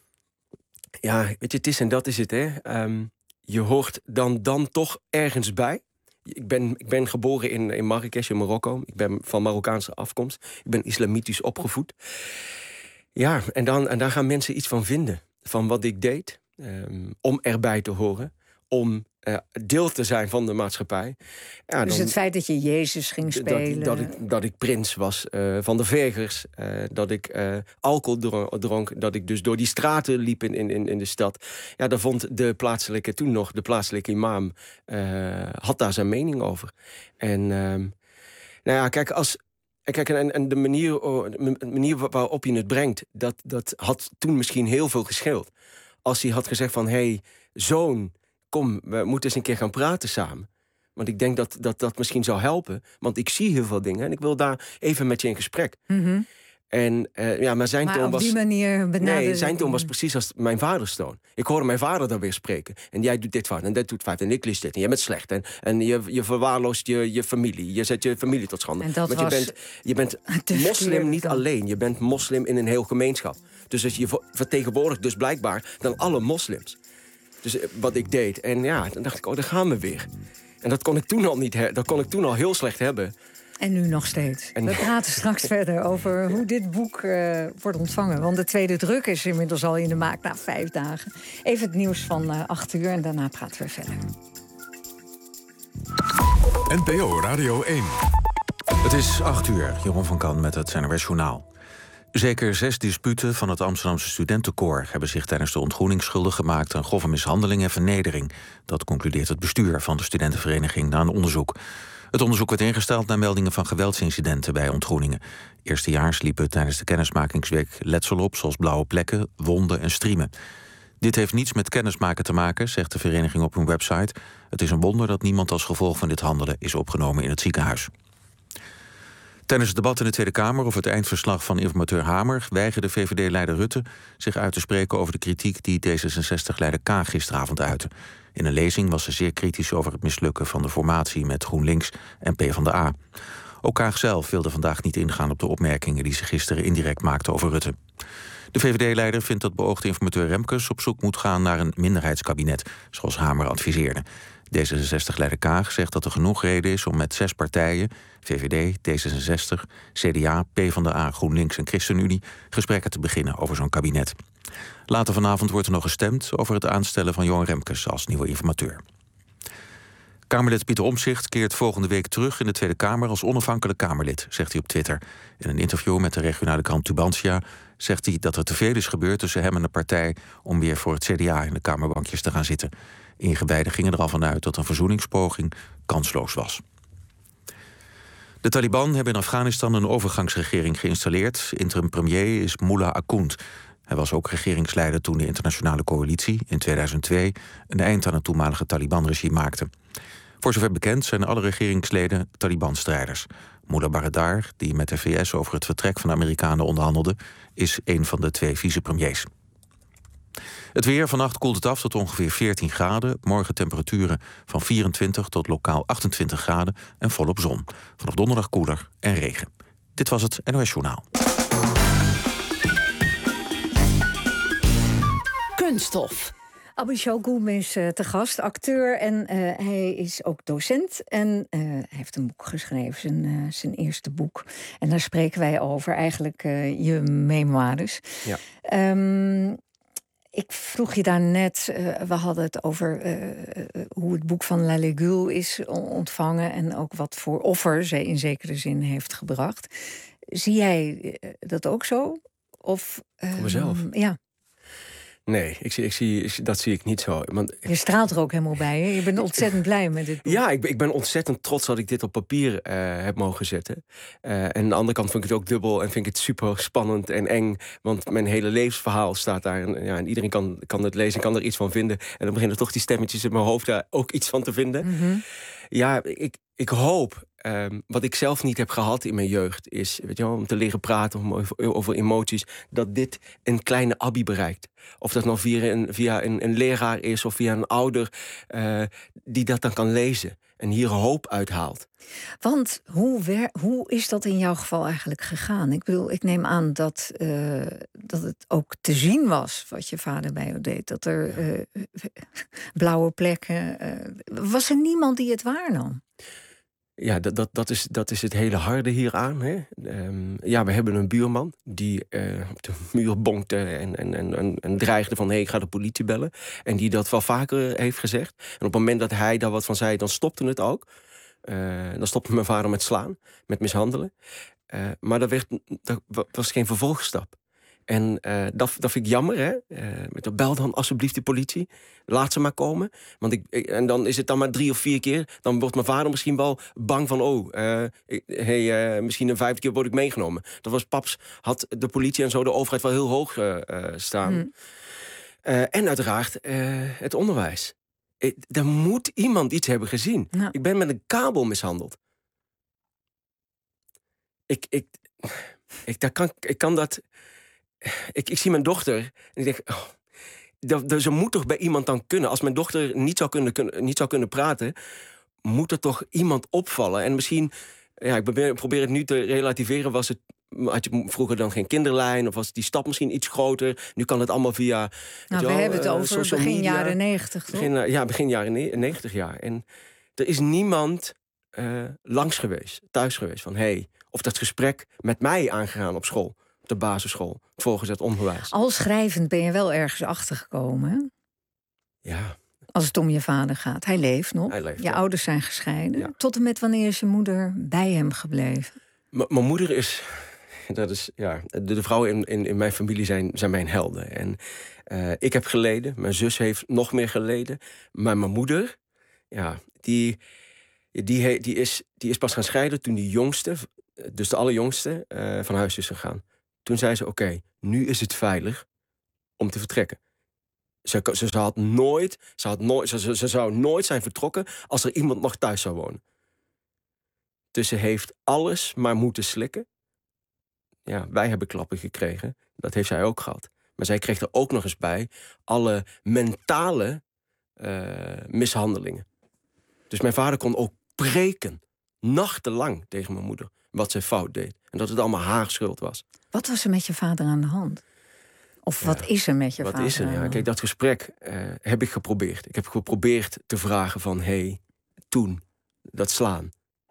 Ja, weet je, het is en dat is het, hè. Um, je hoort dan, dan toch ergens bij. Ik ben, ik ben geboren in, in Marrakesh, in Marokko. Ik ben van Marokkaanse afkomst. Ik ben islamitisch opgevoed. Ja, en, dan, en daar gaan mensen iets van vinden. Van wat ik deed. Um, om erbij te horen. Om uh, deel te zijn van de maatschappij. Ja, dus dan, het feit dat je Jezus ging spelen... Dat, dat, ik, dat ik prins was uh, van de Vegers. Uh, dat ik uh, alcohol dronk. Dat ik dus door die straten liep in, in, in de stad. Ja, daar vond de plaatselijke, toen nog de plaatselijke imam... Uh, had daar zijn mening over. En uh, nou ja, kijk, als... Kijk, en, en de manier, de manier waarop je het brengt... Dat, dat had toen misschien heel veel gescheeld. Als hij had gezegd van... Hé, hey, zoon... kom, we moeten eens een keer gaan praten samen. Want ik denk dat, dat dat misschien zou helpen. Want ik zie heel veel dingen en ik wil daar even met je in gesprek. Mm-hmm. En, uh, ja, maar zijn maar toon op was, die manier benaderen... Nee, zijn toon was precies als mijn vaders toon. Ik hoorde mijn vader daar weer spreken. En jij doet dit fout en dat doet fout en ik lees dit. En jij bent slecht. En, en je, je verwaarloost je, je familie. Je zet je familie tot schande. En dat Want was je bent, je bent moslim niet dan. alleen. Je bent moslim in een heel gemeenschap. Dus als je vertegenwoordigt dus blijkbaar dan alle moslims. Dus wat ik deed. En ja, dan dacht ik, oh, daar gaan we weer. En dat kon ik toen al niet. He- dat kon ik toen al heel slecht hebben. En nu nog steeds. En... We praten straks verder over hoe dit boek uh, wordt ontvangen. Want de tweede druk is inmiddels al in de maak na vijf dagen. Even het nieuws van uh, acht uur en daarna praten we verder. N P O Radio één. Het is acht uur. Jeroen van Kan met het N R S Journaal. Zeker zes disputen van het Amsterdamse studentenkoor hebben zich tijdens de ontgroening schuldig gemaakt aan grove mishandeling en vernedering. Dat concludeert het bestuur van de studentenvereniging na een onderzoek. Het onderzoek werd ingesteld na meldingen van geweldsincidenten bij ontgroeningen. Eerstejaars liepen tijdens de kennismakingsweek letsel op, zoals blauwe plekken, wonden en striemen. Dit heeft niets met kennismaken te maken, zegt de vereniging op hun website. Het is een wonder dat niemand als gevolg van dit handelen is opgenomen in het ziekenhuis. Tijdens het debat in de Tweede Kamer over het eindverslag van informateur Hamer weigerde V V D-leider Rutte zich uit te spreken over de kritiek die D zesenzestig-leider Kaag gisteravond uitte. In een lezing was ze zeer kritisch over het mislukken van de formatie met GroenLinks en PvdA. Ook Kaag zelf wilde vandaag niet ingaan op de opmerkingen die ze gisteren indirect maakte over Rutte. De V V D-leider vindt dat beoogde informateur Remkes op zoek moet gaan naar een minderheidskabinet, zoals Hamer adviseerde. D zesenzestig-leider Kaag zegt dat er genoeg reden is om met zes partijen, V V D, D zesenzestig, C D A, PvdA, GroenLinks en ChristenUnie, gesprekken te beginnen over zo'n kabinet. Later vanavond wordt er nog gestemd over het aanstellen van Johan Remkes als nieuwe informateur. Kamerlid Pieter Omtzigt keert volgende week terug in de Tweede Kamer als onafhankelijk Kamerlid, zegt hij op Twitter. In een interview met de regionale krant Tubantia zegt hij dat er te veel is gebeurd tussen hem en de partij om weer voor het C D A in de Kamerbankjes te gaan zitten. Ingewijden gingen er al vanuit dat een verzoeningspoging kansloos was. De Taliban hebben in Afghanistan een overgangsregering geïnstalleerd. Interim premier is Mullah Akound. Hij was ook regeringsleider toen de internationale coalitie in tweeduizend twee een eind aan het toenmalige Taliban-regime maakte. Voor zover bekend zijn alle regeringsleden Taliban-strijders. Mullah Baradar, die met de V S over het vertrek van de Amerikanen onderhandelde, is een van de twee vicepremiers. Het weer, vannacht koelt het af tot ongeveer veertien graden. Morgen temperaturen van vierentwintig tot lokaal achtentwintig graden en volop zon. Vanaf donderdag koeler en regen. Dit was het N O S Journaal. Kunststof. Abu Shogun is uh, te gast, acteur en uh, hij is ook docent. En uh, hij heeft een boek geschreven, zijn, uh, zijn eerste boek. En daar spreken wij over, eigenlijk uh, je memoires. Ja. Um, ik vroeg je daarnet, uh, we hadden het over uh, uh, hoe het boek van Lalégule is ontvangen en ook wat voor offer zij in zekere zin heeft gebracht. Zie jij uh, dat ook zo? Of, uh, voor mezelf? Ja. Nee, ik zie, ik zie, dat zie ik niet zo. Want je straalt er ook helemaal bij, hè? Je bent ontzettend blij met dit boek. Ja, ik ben, ik ben ontzettend trots dat ik dit op papier uh, heb mogen zetten. Uh, en aan de andere kant vind ik het ook dubbel en vind ik het super spannend en eng. Want mijn hele levensverhaal staat daar. En, ja, en iedereen kan, kan het lezen, kan er iets van vinden. En dan beginnen toch die stemmetjes in mijn hoofd daar ook iets van te vinden. Mm-hmm. Ja, ik, ik hoop... Um, wat ik zelf niet heb gehad in mijn jeugd is, weet je wel, om te leren praten om, over, over emoties, dat dit een kleine Abby bereikt. Of dat nou via een, via een, een leraar is of via een ouder uh, die dat dan kan lezen en hier hoop uithaalt. Want hoe, wer, hoe is dat in jouw geval eigenlijk gegaan? Ik bedoel, ik neem aan dat, uh, dat het ook te zien was wat je vader bij jou deed. Dat er uh, blauwe plekken... Uh, was er niemand die het waarnam? Ja, dat, dat, dat, is, dat is het hele harde hieraan. Hè? Um, ja, we hebben een buurman die uh, op de muur bonkte en, en, en, en dreigde van... hé, hey, ik ga de politie bellen. En die dat wel vaker heeft gezegd. En op het moment dat hij daar wat van zei, dan stopte het ook. Uh, dan stopte mijn vader met slaan, met mishandelen. Uh, maar dat, werd, dat was geen vervolgstap. En uh, dat, dat vind ik jammer, hè. Uh, met de bel dan alsjeblieft de politie. Laat ze maar komen. Want ik, ik, en dan is het dan maar drie of vier keer. Dan wordt mijn vader misschien wel bang van... oh, uh, hey, uh, misschien een vijfde keer word ik meegenomen. Dat was paps, had de politie en zo de overheid wel heel hoog uh, uh, staan. Hmm. Uh, en uiteraard uh, het onderwijs. Er moet iemand iets hebben gezien. Nou. Ik ben met een kabel mishandeld. Ik, ik, ik, daar kan, ik kan dat... Ik, ik zie mijn dochter en ik denk... Oh, dat, dat, ze moet toch bij iemand dan kunnen. Als mijn dochter niet zou kunnen, kunnen, niet zou kunnen praten... moet er toch iemand opvallen. En misschien... Ja, ik probeer, probeer het nu te relativeren. Was het, had je vroeger dan geen kinderlijn? Of was die stap misschien iets groter? Nu kan het allemaal via... Nou, we wel, hebben het uh, over begin media. jaren negentig, toch? Begin, ja, begin jaren negentig jaar. En er is niemand uh, langs geweest, thuis geweest. Van, hey, of dat gesprek met mij aangegaan op school. Op de basisschool, voorgezet onderwijs. Al schrijvend ben je wel ergens achtergekomen, hè? Ja. Als het om je vader gaat. Hij leeft nog. Hij leeft, je ja. ouders zijn gescheiden. Ja. Tot en met wanneer is je moeder bij hem gebleven? M- mijn moeder is... Dat is ja, de, de vrouwen in, in, in mijn familie zijn, zijn mijn helden. En uh, ik heb geleden. Mijn zus heeft nog meer geleden. Maar mijn moeder... Ja, die, die, he, die, is, die is pas gaan scheiden toen die jongste... Dus de allerjongste uh, van huis is gegaan. Toen zei ze, oké, okay, nu is het veilig om te vertrekken. Ze, ze, ze, had nooit, ze, had nooit, ze, ze zou nooit zijn vertrokken als er iemand nog thuis zou wonen. Dus ze heeft alles maar moeten slikken. Ja, wij hebben klappen gekregen. Dat heeft zij ook gehad. Maar zij kreeg er ook nog eens bij alle mentale uh, mishandelingen. Dus mijn vader kon ook preken, nachtenlang tegen mijn moeder, wat zij fout deed. En dat het allemaal haar schuld was. Wat was er met je vader aan de hand? Of ja, wat is er met je wat vader? Is er? Ja, kijk, dat gesprek uh, heb ik geprobeerd. Ik heb geprobeerd te vragen van... hé, hey, toen, dat slaan.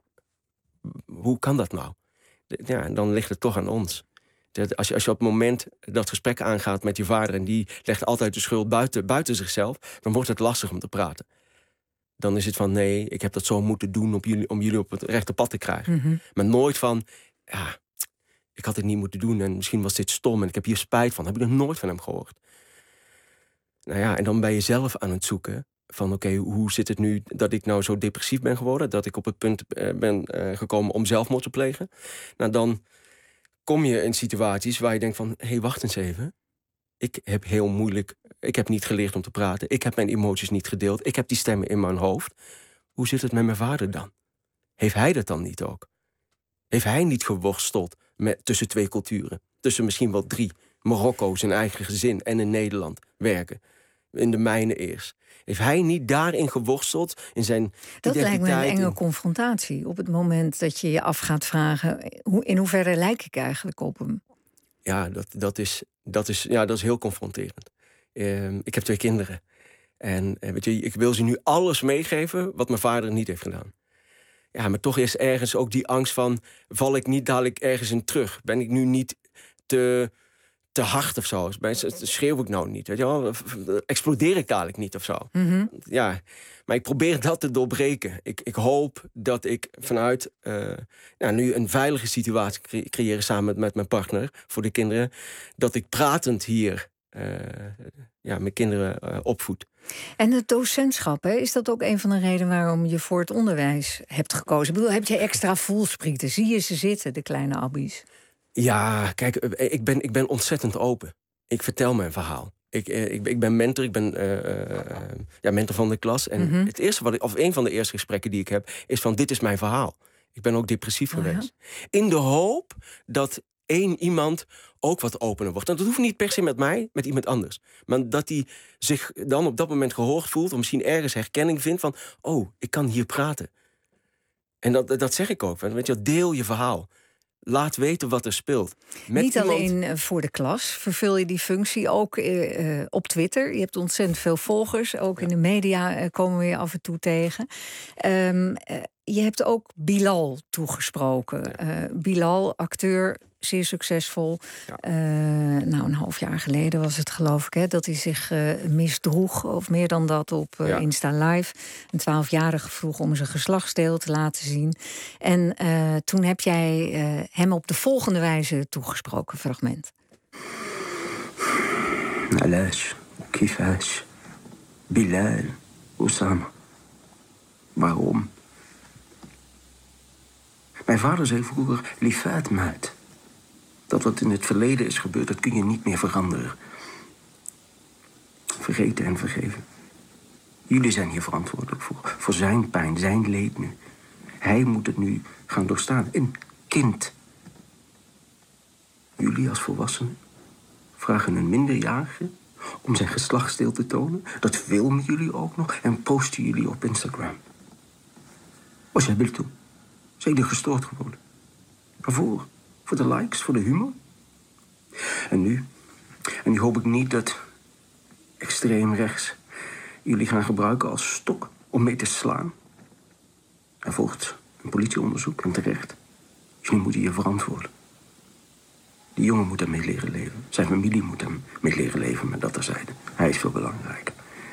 Hoe kan dat nou? Ja, en dan ligt het toch aan ons. Dat als, je, als je op het moment dat gesprek aangaat met je vader... en die legt altijd de schuld buiten, buiten zichzelf... dan wordt het lastig om te praten. Dan is het van, nee, ik heb dat zo moeten doen... om jullie, om jullie op het rechte pad te krijgen. Mm-hmm. Maar nooit van... ja, ik had het niet moeten doen en misschien was dit stom... en ik heb hier spijt van. Heb ik nog nooit van hem gehoord. Nou ja, en dan ben je zelf aan het zoeken... van oké, okay, hoe zit het nu dat ik nou zo depressief ben geworden... dat ik op het punt uh, ben uh, gekomen om zelfmoord te plegen. Nou, dan kom je in situaties waar je denkt van... hé, hey, wacht eens even. Ik heb heel moeilijk... ik heb niet geleerd om te praten. Ik heb mijn emoties niet gedeeld. Ik heb die stemmen in mijn hoofd. Hoe zit het met mijn vader dan? Heeft hij dat dan niet ook? Heeft hij niet geworsteld met, tussen twee culturen? Tussen misschien wel drie. Marokko, zijn eigen gezin en in Nederland werken. In de mijnen eerst. Heeft hij niet daarin geworsteld? In zijn dat lijkt me een enge in... confrontatie. Op het moment dat je je af gaat vragen... Hoe, in hoeverre lijk ik eigenlijk op hem? Ja, dat, dat, is, dat, is, ja, dat is heel confronterend. Uh, ik heb twee kinderen. En uh, weet je, ik wil ze nu alles meegeven wat mijn vader niet heeft gedaan. Ja, maar toch is ergens ook die angst van... val ik niet dadelijk ergens in terug? Ben ik nu niet te... te hard of zo? Schreeuw ik nou niet? Weet je wel? Explodeer ik dadelijk niet of zo? Mm-hmm. Ja, maar ik probeer dat te doorbreken. Ik, ik hoop dat ik vanuit uh, ja, nu een veilige situatie cre- creëren... samen met, met mijn partner voor de kinderen... dat ik pratend hier uh, ja, mijn kinderen uh, opvoed. En het docentschap, hè, is dat ook een van de redenen... waarom je voor het onderwijs hebt gekozen? Ik bedoel, heb je extra voelsprieten? Zie je ze zitten, de kleine abbies? Ja, kijk, ik ben, ik ben ontzettend open. Ik vertel mijn verhaal. Ik, ik, ik ben mentor, ik ben uh, uh, ja, mentor van de klas. En mm-hmm. het eerste wat ik, of een van de eerste gesprekken die ik heb... is van, dit is mijn verhaal. Ik ben ook depressief oh, geweest. Ja? In de hoop dat één iemand ook wat opener wordt. En dat hoeft niet per se met mij, met iemand anders. Maar dat hij zich dan op dat moment gehoord voelt... of misschien ergens herkenning vindt van... oh, ik kan hier praten. En dat, dat zeg ik ook. Weet je, deel je verhaal. Laat weten wat er speelt. Met Niet iemand... alleen voor de klas vervul je die functie, ook uh, op Twitter. Je hebt ontzettend veel volgers. Ook ja. in de media uh, komen we je af en toe tegen. Um, uh, je hebt ook Bilal toegesproken. Ja. Uh, Bilal, acteur, zeer succesvol. Ja. Uh, nou, een half jaar geleden was het, geloof ik, hè, dat hij zich uh, misdroeg, of meer dan dat, op uh, ja. Insta Live. Een twaalfjarige vroeg om zijn geslachtsdeel te laten zien. En uh, toen heb jij uh, hem op de volgende wijze toegesproken, fragment. Alash, kifash, Bilal, Osama. Waarom? Mijn vader zei vroeger, lifaat maat. Dat wat in het verleden is gebeurd, dat kun je niet meer veranderen. Vergeten en vergeven. Jullie zijn hier verantwoordelijk voor. Voor zijn pijn, zijn leed nu. Hij moet het nu gaan doorstaan. Een kind. Jullie als volwassenen vragen een minderjarige om zijn geslachtsdeel te tonen. Dat filmen jullie ook nog en posten jullie op Instagram. Was jij wil toe? Zijn jullie gestoord geworden? Waarvoor? Voor de likes, voor de humor? En nu? En nu hoop ik niet dat extreem rechts jullie gaan gebruiken als stok om mee te slaan. Er volgt een politieonderzoek en terecht. Jullie moeten je verantwoorden. Die jongen moet ermee leren leven. Zijn familie moet ermee leren leven, maar dat terzijde. Hij is veel belangrijker.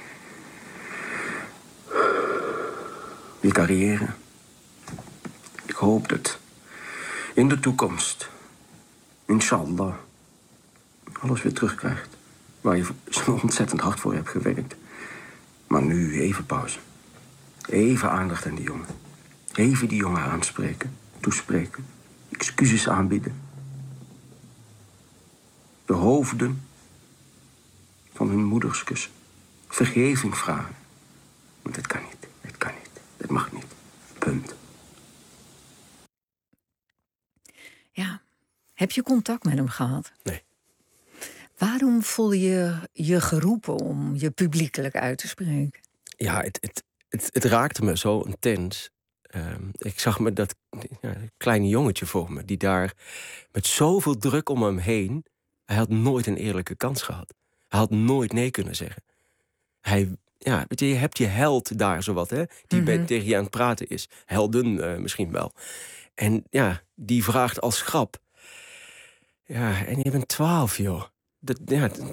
Je carrière. Ik hoop dat in de toekomst, inshallah, alles weer terugkrijgt. Waar je zo ontzettend hard voor hebt gewerkt. Maar nu even pauze. Even aandacht aan die jongen. Even die jongen aanspreken, toespreken. Excuses aanbieden. De hoofden van hun moeders kussen. Vergeving vragen. Want dat kan niet, dat kan niet, dat mag niet. Punt. Ja. Heb je contact met hem gehad? Nee. Waarom voel je je geroepen om je publiekelijk uit te spreken? Ja, het, het, het, het raakte me zo intens. Um, ik zag me dat ja, kleine jongetje voor me, die daar met zoveel druk om hem heen. Hij had nooit een eerlijke kans gehad. Hij had nooit nee kunnen zeggen. Hij, ja, weet je, je hebt je held daar zowat, hè, die mm-hmm. bij, tegen je aan het praten is. Helden uh, misschien wel. En ja, die vraagt als grap. Ja, en je bent twaalf, joh. Dat, ja, dat,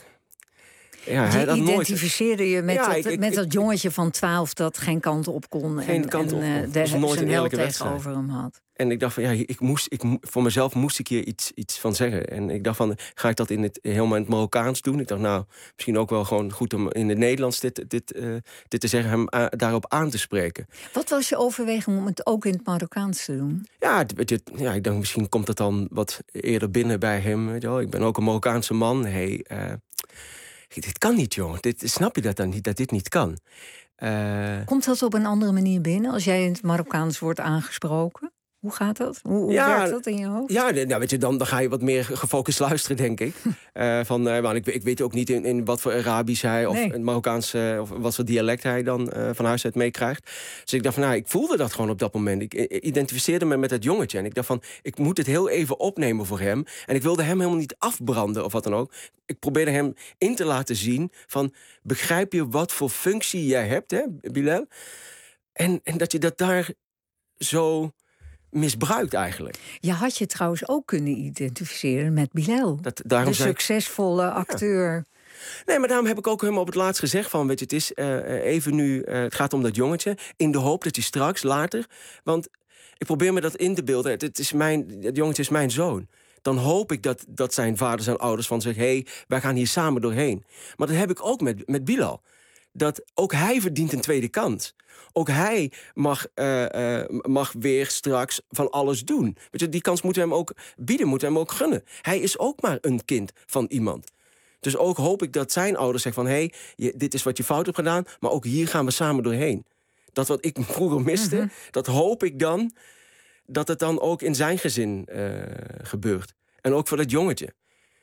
ja, je hij identificeerde nooit... je met, ja, dat, ik, ik, met ik, dat jongetje van twaalf dat geen kant op kon. Geen en, kant en, op kon. Uh, de, nooit zijn een held eerlijke tegenover hem had. En ik dacht van, ja, ik moest, ik, voor mezelf moest ik hier iets, iets van zeggen. En ik dacht van, ga ik dat in het, helemaal in het Marokkaans doen? Ik dacht, nou, misschien ook wel gewoon goed om in het Nederlands dit, dit, uh, dit te zeggen, hem uh, daarop aan te spreken. Wat was je overweging om het ook in het Marokkaans te doen? Ja, dit, ja ik dacht, misschien komt het dan wat eerder binnen bij hem. Weet je wel. Ik ben ook een Marokkaanse man. Hey, uh, dit kan niet, jongen. Dit, snap je dat dan niet, dat dit niet kan? Uh, Komt dat op een andere manier binnen als jij in het Marokkaans wordt aangesproken? Hoe gaat dat? Hoe, hoe ja, werkt dat in je hoofd? Ja, nou, weet je, dan, dan ga je wat meer gefocust luisteren, denk ik. uh, van, uh, maar ik, ik weet ook niet in, in wat voor Arabisch hij... of nee. het Marokkaans, uh, of wat voor dialect hij dan uh, van huis uit meekrijgt. Dus ik dacht van, nou, ik voelde dat gewoon op dat moment. Ik, ik identificeerde me met dat jongetje. En ik dacht van, ik moet het heel even opnemen voor hem. En ik wilde hem helemaal niet afbranden of wat dan ook. Ik probeerde hem in te laten zien van... begrijp je wat voor functie jij hebt, hè, Bilal? En, en dat je dat daar zo... misbruikt eigenlijk. Je had je trouwens ook kunnen identificeren met Bilal. Dat, daarom de succesvolle acteur. Ja. Nee, maar daarom heb ik ook hem op het laatst gezegd van... weet je, het is uh, even nu... Uh, het gaat om dat jongetje. In de hoop dat hij straks, later... want ik probeer me dat in te beelden. Het, het, is mijn, het jongetje is mijn zoon. Dan hoop ik dat, dat zijn vaders en ouders van zeggen... hé, hey, wij gaan hier samen doorheen. Maar dat heb ik ook met, met Bilal. Dat ook hij verdient een tweede kans. Ook hij mag, uh, uh, mag weer straks van alles doen. Weet je, die kans moeten we hem ook bieden, moeten we hem ook gunnen. Hij is ook maar een kind van iemand. Dus ook hoop ik dat zijn ouders zeggen van... hé, hey, dit is wat je fout hebt gedaan, maar ook hier gaan we samen doorheen. Dat wat ik vroeger miste, mm-hmm. dat hoop ik dan... dat het dan ook in zijn gezin uh, gebeurt. En ook voor dat jongetje.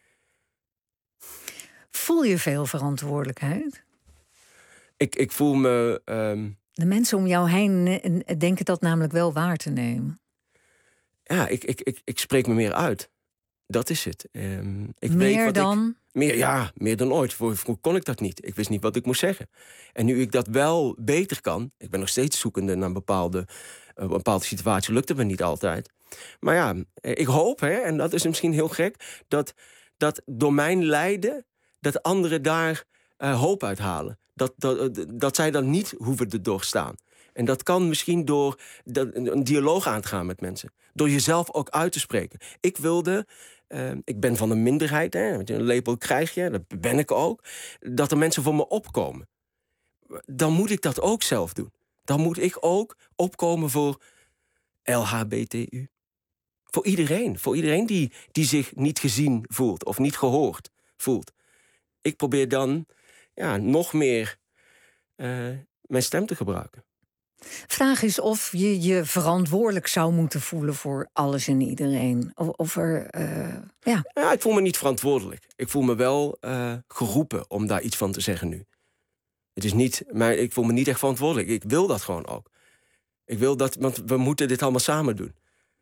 Voel je veel verantwoordelijkheid? Ik, ik voel me... Um... De mensen om jou heen denken dat namelijk wel waar te nemen. Ja, ik, ik, ik, ik spreek me meer uit. Dat is het. Um, ik meer weet wat dan? Ik, meer, ja, meer dan ooit. Vroeger kon ik dat niet. Ik wist niet wat ik moest zeggen. En nu ik dat wel beter kan... ik ben nog steeds zoekende naar een bepaalde, uh, een bepaalde situatie. Lukt het me niet altijd. Maar ja, ik hoop, hè, en dat is misschien heel gek... dat, dat door mijn lijden, dat anderen daar uh, hoop uithalen. Dat, dat, dat zij dan niet hoeven te doorstaan. En dat kan misschien door dat, een dialoog aan te gaan met mensen. Door jezelf ook uit te spreken. Ik wilde, uh, ik ben van een minderheid, hè, een lepel krijg je, dat ben ik ook. Dat er mensen voor me opkomen. Dan moet ik dat ook zelf doen. Dan moet ik ook opkomen voor L H B T U. Voor iedereen. Voor iedereen die, die zich niet gezien voelt of niet gehoord voelt. Ik probeer dan... ja, nog meer uh, mijn stem te gebruiken. Vraag is of je je verantwoordelijk zou moeten voelen voor alles en iedereen. Of, of er, uh, ja. ja, ik voel me niet verantwoordelijk. Ik voel me wel uh, geroepen om daar iets van te zeggen nu. Het is niet, maar ik voel me niet echt verantwoordelijk. Ik wil dat gewoon ook. Ik wil dat, want we moeten dit allemaal samen doen.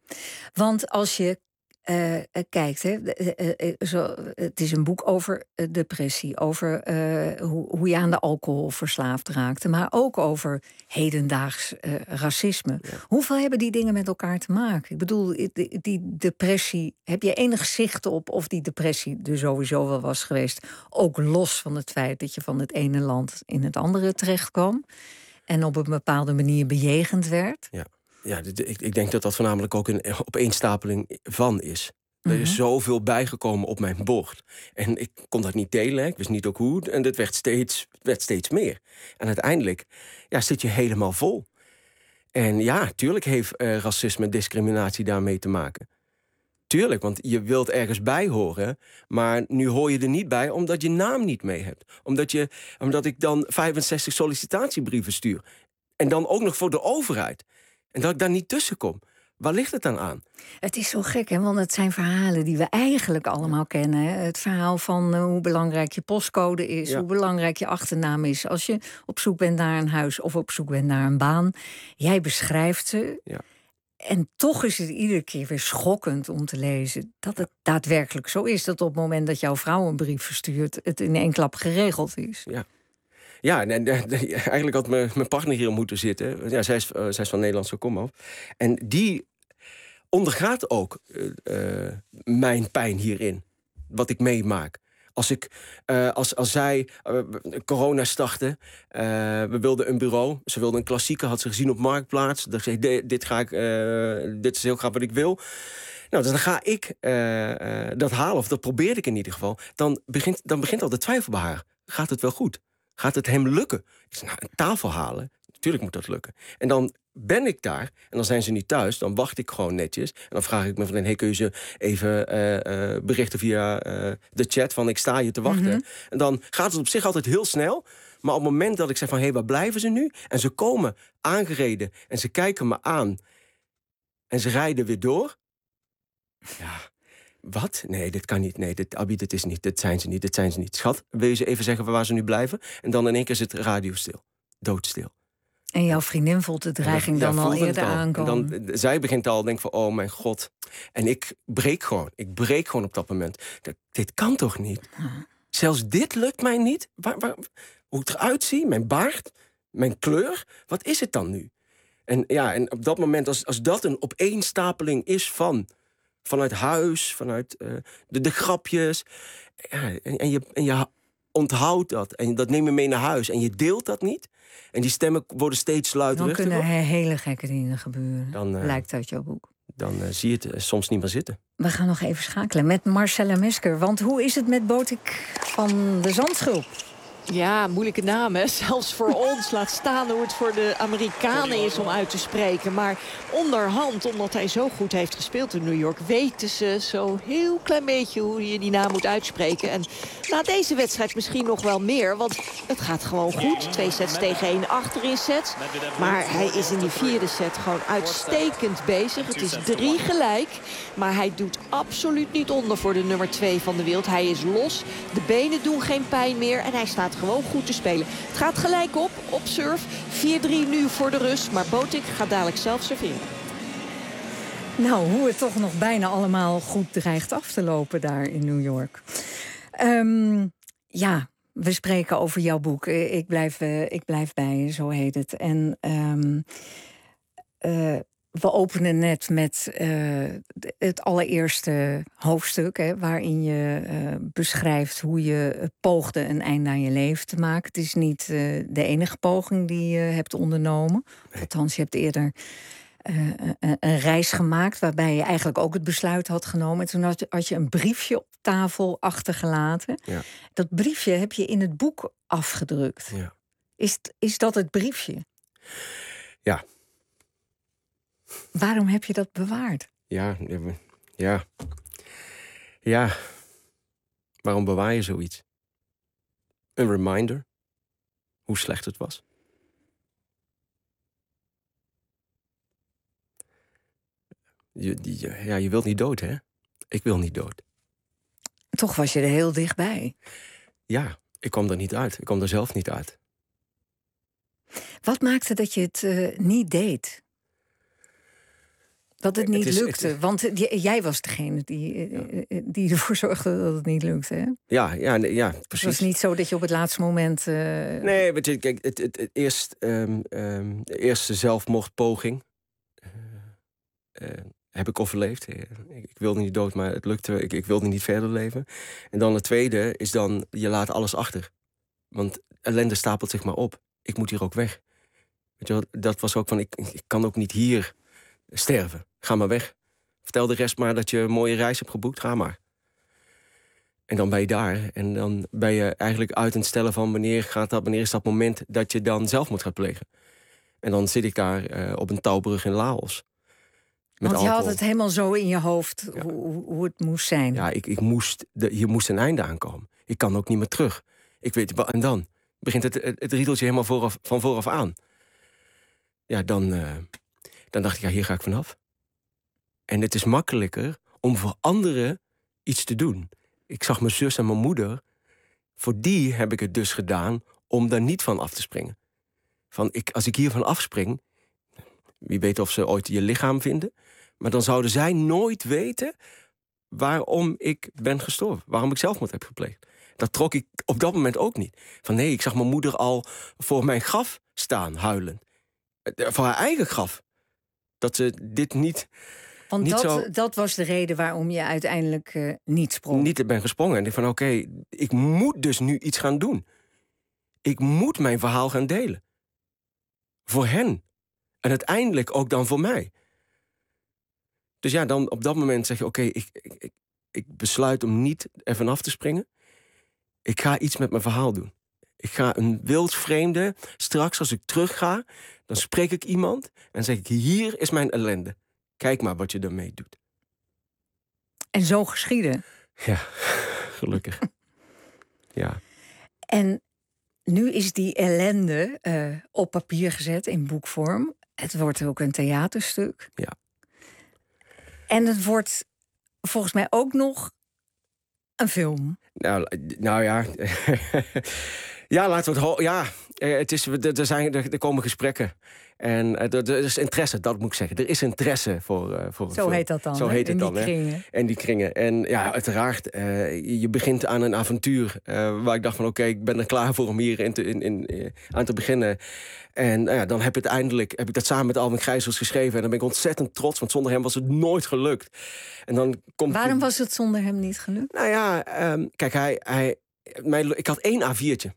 Want als je uh, kijkt, hè, uh, uh, zo, het is een boek over uh, depressie, over uh, hoe, hoe je aan de alcohol verslaafd raakte, maar ook over hedendaags uh, racisme. Ja. Hoeveel hebben die dingen met elkaar te maken? Ik bedoel, die, die depressie, heb je enig zicht op of die depressie er sowieso wel was geweest, ook los van het feit dat je van het ene land in het andere terecht kwam en op een bepaalde manier bejegend werd? Ja. Ja, ik, ik denk dat dat voornamelijk ook een opeenstapeling van is. Mm-hmm. Er is zoveel bijgekomen op mijn bord. En ik kon dat niet delen, ik wist niet ook hoe. En het werd steeds, werd steeds meer. En uiteindelijk ja, zit je helemaal vol. En ja, tuurlijk heeft uh, racisme en discriminatie daarmee te maken. Tuurlijk, want je wilt ergens bij horen. Maar nu hoor je er niet bij omdat je naam niet mee hebt. Omdat, je, omdat ik dan vijfenzestig sollicitatiebrieven stuur. En dan ook nog voor de overheid. En dat ik daar niet tussen kom. Waar ligt het dan aan? Het is zo gek, hè? Want het zijn verhalen die we eigenlijk allemaal kennen. Hè? Het verhaal van uh, hoe belangrijk je postcode is, ja. hoe belangrijk je achternaam is. Als je op zoek bent naar een huis of op zoek bent naar een baan. Jij beschrijft ze. Ja. En toch is het iedere keer weer schokkend om te lezen dat het daadwerkelijk zo is. Dat op het moment dat jouw vrouw een brief verstuurt, het in één klap geregeld is. Ja. Ja, en, en, eigenlijk had mijn, mijn partner hier moeten zitten. Ja, zij, is, uh, zij is van Nederlandse komaf. En die ondergaat ook uh, uh, mijn pijn hierin. Wat ik meemaak. Als, ik, uh, als, als zij uh, corona startte, uh, we wilden een bureau. Ze wilde een klassieker, had ze gezien op Marktplaats. Dat zei, dit, dit, ga ik, uh, dit is heel graag wat ik wil. Nou, dus dan ga ik uh, uh, dat halen, of dat probeerde ik in ieder geval. Dan begint, dan begint al de twijfel bij haar. Gaat het wel goed? Gaat het hem lukken? Ik zeg, nou, een tafel halen, natuurlijk moet dat lukken. En dan ben ik daar, en dan zijn ze niet thuis, dan wacht ik gewoon netjes. En dan vraag ik mijn vriendin, hey, kun je ze even uh, uh, berichten via uh, de chat van ik sta je te wachten. Mm-hmm. En dan gaat het op zich altijd heel snel. Maar op het moment dat ik zeg van, hé, hey, waar blijven ze nu? En ze komen aangereden en ze kijken me aan. En ze rijden weer door. Ja... Wat? Nee, dit kan niet. Nee, dit, Abby, dit is niet. Dit zijn ze niet. Dit zijn ze niet. Schat, wil je ze even zeggen waar ze nu blijven? En dan in één keer is het radio stil. Doodstil. En jouw vriendin voelt de dreiging ja, dan al eerder al. aankomen. En dan, zij begint al, denk van, oh mijn god. En ik breek gewoon. Ik breek gewoon op dat moment. Dat, dit kan toch niet? Huh. Zelfs dit lukt mij niet? Waar, waar, hoe ik eruit zie, mijn baard, mijn kleur. Wat is het dan nu? En ja, en op dat moment, als, als dat een opeenstapeling is van... Vanuit huis, vanuit uh, de, de grapjes. Ja, en, en, je, en je onthoudt dat. En dat neem je mee naar huis. En je deelt dat niet. En die stemmen worden steeds luidruchtiger. Dan kunnen hele gekke dingen gebeuren. Dan, uh, Blijkt uit jouw boek. Dan uh, zie je het uh, soms niet meer zitten. We gaan nog even schakelen met Marcella Mesker. Want hoe is het met Botik van de Zandschulp? Ja, moeilijke naam, hè? Zelfs voor ons. Laat staan hoe het voor de Amerikanen is om uit te spreken. Maar onderhand, omdat hij zo goed heeft gespeeld in New York... weten ze zo heel klein beetje hoe je die naam moet uitspreken. En na deze wedstrijd misschien nog wel meer. Want het gaat gewoon goed. Twee sets tegen één achter in sets. Maar hij is in die vierde set gewoon uitstekend bezig. Het is drie gelijk. Maar hij doet absoluut niet onder voor de nummer twee van de wereld. Hij is los. De benen doen geen pijn meer. En hij staat gewoon goed te spelen. Het gaat gelijk op, op surf. vier drie nu voor de rust. Maar Botik gaat dadelijk zelf serveren. Nou, hoe het toch nog bijna allemaal goed dreigt af te lopen daar in New York. Um, ja, we spreken over jouw boek. Ik blijf, uh, ik blijf bij je, zo heet het. En um, uh, we openen net met uh, het allereerste hoofdstuk... Hè, waarin je uh, beschrijft hoe je poogde een einde aan je leven te maken. Het is niet uh, de enige poging die je hebt ondernomen. Nee. Althans, je hebt eerder uh, een, een reis gemaakt... waarbij je eigenlijk ook het besluit had genomen. En toen had je, had je een briefje op tafel achtergelaten. Ja. Dat briefje heb je in het boek afgedrukt. Ja. Is, is dat het briefje? Ja. Waarom heb je dat bewaard? Ja, ja. Ja. Waarom bewaar je zoiets? Een reminder hoe slecht het was. je, je, ja, je wilt niet dood, hè? Ik wil niet dood. Toch was je er heel dichtbij. Ja, ik kwam er niet uit. Ik kwam er zelf niet uit. Wat maakte dat je het uh, niet deed? Dat het niet het is, lukte? Het, Want j- jij was degene die, uh, ja. die ervoor zorgde dat het niet lukte, hè? Ja, ja, nee, ja, precies. Het was niet zo dat je op het laatste moment... Uh... Nee, weet je, kijk, het, het, het eerst, um, um, de eerste zelfmoordpoging... Uh, uh, heb ik overleefd. Ik, ik wilde niet dood, maar het lukte. Ik, ik wilde niet verder leven. En dan het tweede is dan, je laat alles achter. Want ellende stapelt zich maar op. Ik moet hier ook weg. Weet je wel, dat was ook van, ik, ik kan ook niet hier sterven. Ga maar weg. Vertel de rest maar dat je een mooie reis hebt geboekt. Ga maar. En dan ben je daar. En dan ben je eigenlijk uit het stellen van wanneer gaat dat, wanneer is dat moment dat je dan zelfmoord gaat plegen. En dan zit ik daar uh, op een touwbrug in Laos. Want je alcohol. Had het helemaal zo in je hoofd, ja. hoe, hoe het moest zijn. Ja, ik, ik moest de, hier moest een einde aankomen. Ik kan ook niet meer terug. Ik weet, en dan begint het, het, het riedeltje helemaal vooraf, van vooraf aan. Ja, dan, uh, dan dacht ik, ja, hier ga ik vanaf. En het is makkelijker om voor anderen iets te doen. Ik zag mijn zus en mijn moeder. Voor die heb ik het dus gedaan om daar niet van af te springen. Van ik, als ik hiervan afspring, wie weet of ze ooit je lichaam vinden, maar dan zouden zij nooit weten waarom ik ben gestorven. Waarom ik zelfmoord heb gepleegd. Dat trok ik op dat moment ook niet. Van nee, ik zag mijn moeder al voor mijn graf staan, huilend. Voor haar eigen graf. Dat ze dit niet... Want niet dat, zo... dat was de reden waarom je uiteindelijk uh, niet sprong. Niet ben gesprongen. En ik van oké, okay, ik moet dus nu iets gaan doen. Ik moet mijn verhaal gaan delen. Voor hen. En uiteindelijk ook dan voor mij. Dus ja, dan op dat moment zeg je... oké, okay, ik, ik, ik besluit om niet er vanaf te springen. Ik ga iets met mijn verhaal doen. Ik ga een wildvreemde... straks als ik terug ga, dan spreek ik iemand... en zeg ik, hier is mijn ellende. Kijk maar wat je ermee doet. En zo geschieden. Ja, gelukkig. Ja. En nu is die ellende uh, op papier gezet in boekvorm. Het wordt ook een theaterstuk. Ja. En het wordt volgens mij ook nog een film. Nou, nou ja. ja, laten we het... Ho- ja, het is, er, zijn, er komen gesprekken. En er, er is interesse, dat moet ik zeggen. Er is interesse voor, uh, voor Zo heet dat dan, Zo heet in het dan, die hè? kringen. En die kringen. En ja, uiteraard, uh, je begint aan een avontuur... Uh, waar ik dacht van, oké, okay, ik ben er klaar voor om hier in te, in, in, uh, aan te beginnen. En uh, ja, dan heb, het eindelijk, heb ik dat samen met Alwin Gijsels geschreven. En dan ben ik ontzettend trots, want zonder hem was het nooit gelukt. En dan komt Waarom was het zonder hem niet gelukt? Nou ja, um, kijk, hij, hij, mijn, ik had één A viertje.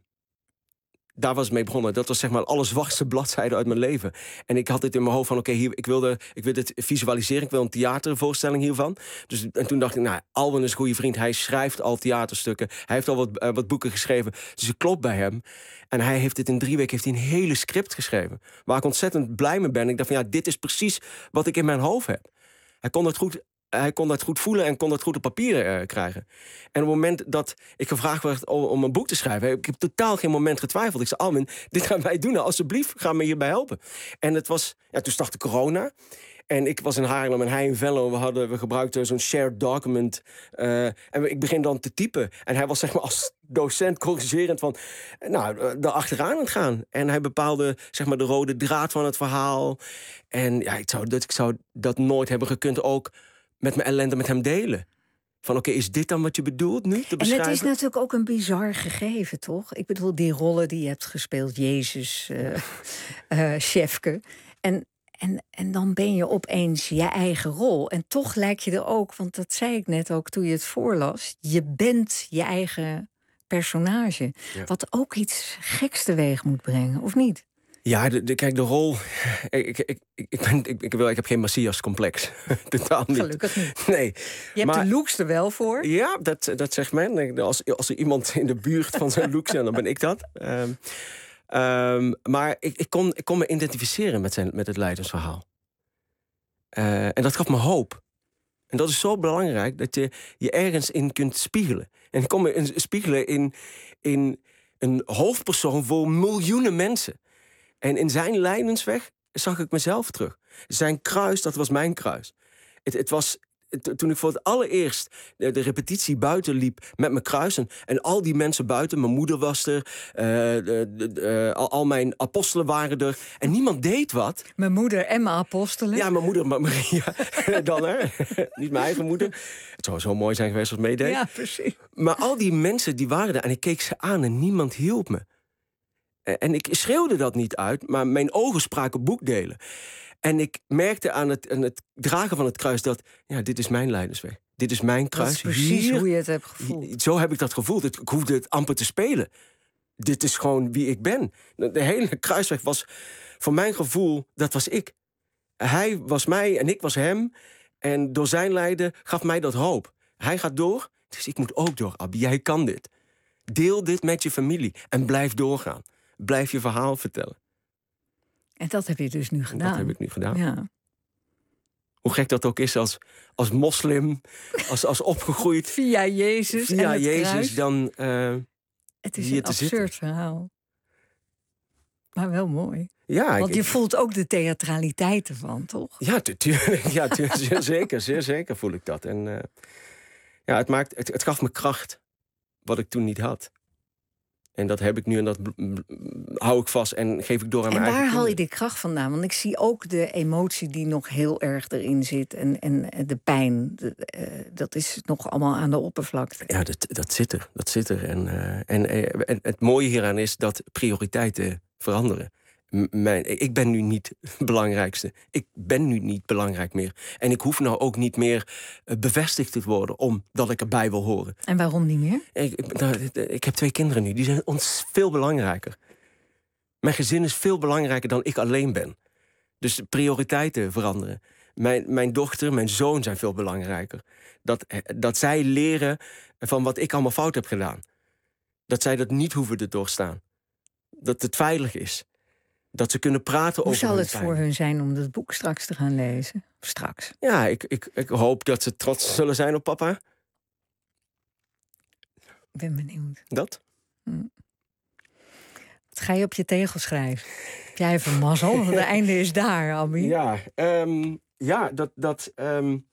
Daar was het mee begonnen. Dat was zeg maar de allerzwakste bladzijde uit mijn leven. En ik had het in mijn hoofd van, oké, okay, ik wilde, ik wil dit visualiseren. Ik wil een theatervoorstelling hiervan. Dus, en toen dacht ik, nou, Alwin is een goede vriend. Hij schrijft al theaterstukken. Hij heeft al wat, uh, wat boeken geschreven. Dus ik klop bij hem. En hij heeft dit in drie weken heeft hij een hele script geschreven. Waar ik ontzettend blij mee ben. Ik dacht van, ja, dit is precies wat ik in mijn hoofd heb. Hij kon het goed... Hij kon dat goed voelen en kon dat goed op papier uh, krijgen. En op het moment dat ik gevraagd werd om, om een boek te schrijven... heb ik totaal geen moment getwijfeld. Ik zei, Alwin, dit gaan wij doen. Nou, alsjeblieft, ga me hierbij helpen. En het was... Ja, toen startte corona. En ik was in Haarlem en hij in Venlo. We, hadden, we gebruikten zo'n shared document. Uh, en ik begin dan te typen. En hij was zeg maar als docent corrigerend van... nou, daar achteraan aan het gaan. En hij bepaalde zeg maar de rode draad van het verhaal. En ja, ik zou dat, ik zou dat nooit hebben gekund ook... met mijn ellende met hem delen. Van oké, okay, is dit dan wat je bedoelt nu te beschrijven? En het is natuurlijk ook een bizar gegeven, toch? Ik bedoel, die rollen die je hebt gespeeld, Jezus, uh, uh, Sjefke. En, en, en dan ben je opeens je eigen rol. En toch lijkt je er ook, want dat zei ik net ook toen je het voorlas... je bent je eigen personage. Ja. Wat ook iets geks teweeg moet brengen, of niet? Ja, de, de, kijk, de rol... Ik, ik, ik, ik, ben, ik, ik, wil, ik heb geen Messias-complex. Totaal niet. Gelukkig niet. Nee. Je hebt maar, de looks er wel voor. Ja, dat, dat zegt men. Als, als er iemand in de buurt van zijn looks is, dan ben ik dat. Um, um, maar ik, ik, kon, ik kon me identificeren met, zijn, met het lijdensverhaal. Uh, en dat gaf me hoop. En dat is zo belangrijk, dat je je ergens in kunt spiegelen. En ik kon me spiegelen in, in een hoofdpersoon voor miljoenen mensen. En in zijn lijdensweg zag ik mezelf terug. Zijn kruis, dat was mijn kruis. Het, het was... Toen ik voor het allereerst de, de repetitie buiten liep met mijn kruis... En, en al die mensen buiten, mijn moeder was er... Uh, de, de, uh, al, al mijn apostelen waren er... en niemand deed wat. Mijn moeder en mijn apostelen? Ja, mijn moeder, Maria, dan hè. Niet mijn eigen moeder. Het zou zo mooi zijn geweest als meedeed. Ja, precies. Maar al die mensen die waren er en ik keek ze aan en niemand hielp me. En ik schreeuwde dat niet uit, maar mijn ogen spraken boekdelen. En ik merkte aan het, aan het dragen van het kruis dat... ja, dit is mijn leidersweg. Dit is mijn kruis. Dat is precies Hier, hoe je het hebt gevoeld. Zo heb ik dat gevoeld. Ik hoefde het amper te spelen. Dit is gewoon wie ik ben. De hele kruisweg was voor mijn gevoel, dat was ik. Hij was mij en ik was hem. En door zijn lijden gaf mij dat hoop. Hij gaat door, dus ik moet ook door, Abby. Jij kan dit. Deel dit met je familie en blijf doorgaan. Blijf je verhaal vertellen. En dat heb je dus nu gedaan. Dat heb ik nu gedaan. Ja. Hoe gek dat ook is als, als moslim, als, als opgegroeid... Via Jezus via en het Jezus, kruis. Dan uh, het is hier een te absurd zitten. verhaal. Maar wel mooi. Ja, Want ik, je voelt ook de theatraliteit ervan, toch? Ja, tuurlijk. Ja, tu zeer zeker, zeer zeker voel ik dat. En uh, ja, het, maakt, het, het gaf me kracht, wat ik toen niet had. En dat heb ik nu en dat hou ik vast en geef ik door aan en mijn eigen waar haal je kinderen. die kracht vandaan? Want ik zie ook de emotie die nog heel erg erin zit. En, en de pijn, de, uh, dat is nog allemaal aan de oppervlakte. Ja, dat, dat zit er. Dat zit er. En, uh, en, en het mooie hieraan is dat prioriteiten veranderen. M mijn, ik ben nu niet het belangrijkste. Ik ben nu niet belangrijk meer. En ik hoef nou ook niet meer uh, bevestigd te worden omdat ik erbij wil horen. En waarom niet meer? Ik, ik, nou, ik heb twee kinderen nu. Die zijn ons veel belangrijker. Mijn gezin is veel belangrijker dan ik alleen ben. Dus de prioriteiten veranderen. Mijn, mijn dochter, mijn zoon zijn veel belangrijker. Dat, dat zij leren van wat ik allemaal fout heb gedaan. Dat zij dat niet hoeven te doorstaan. Dat het veilig is. Dat ze kunnen praten Hoe over zal hun het pijn. voor hun zijn om dat boek straks te gaan lezen? Straks. Ja, ik, ik, ik hoop dat ze trots zullen zijn op papa. Ik ben benieuwd. Dat? Hm. Wat ga je op je tegel schrijven? Heb jij even mazzel? Want het einde is daar, Abby. Ja, um, ja dat, dat, um,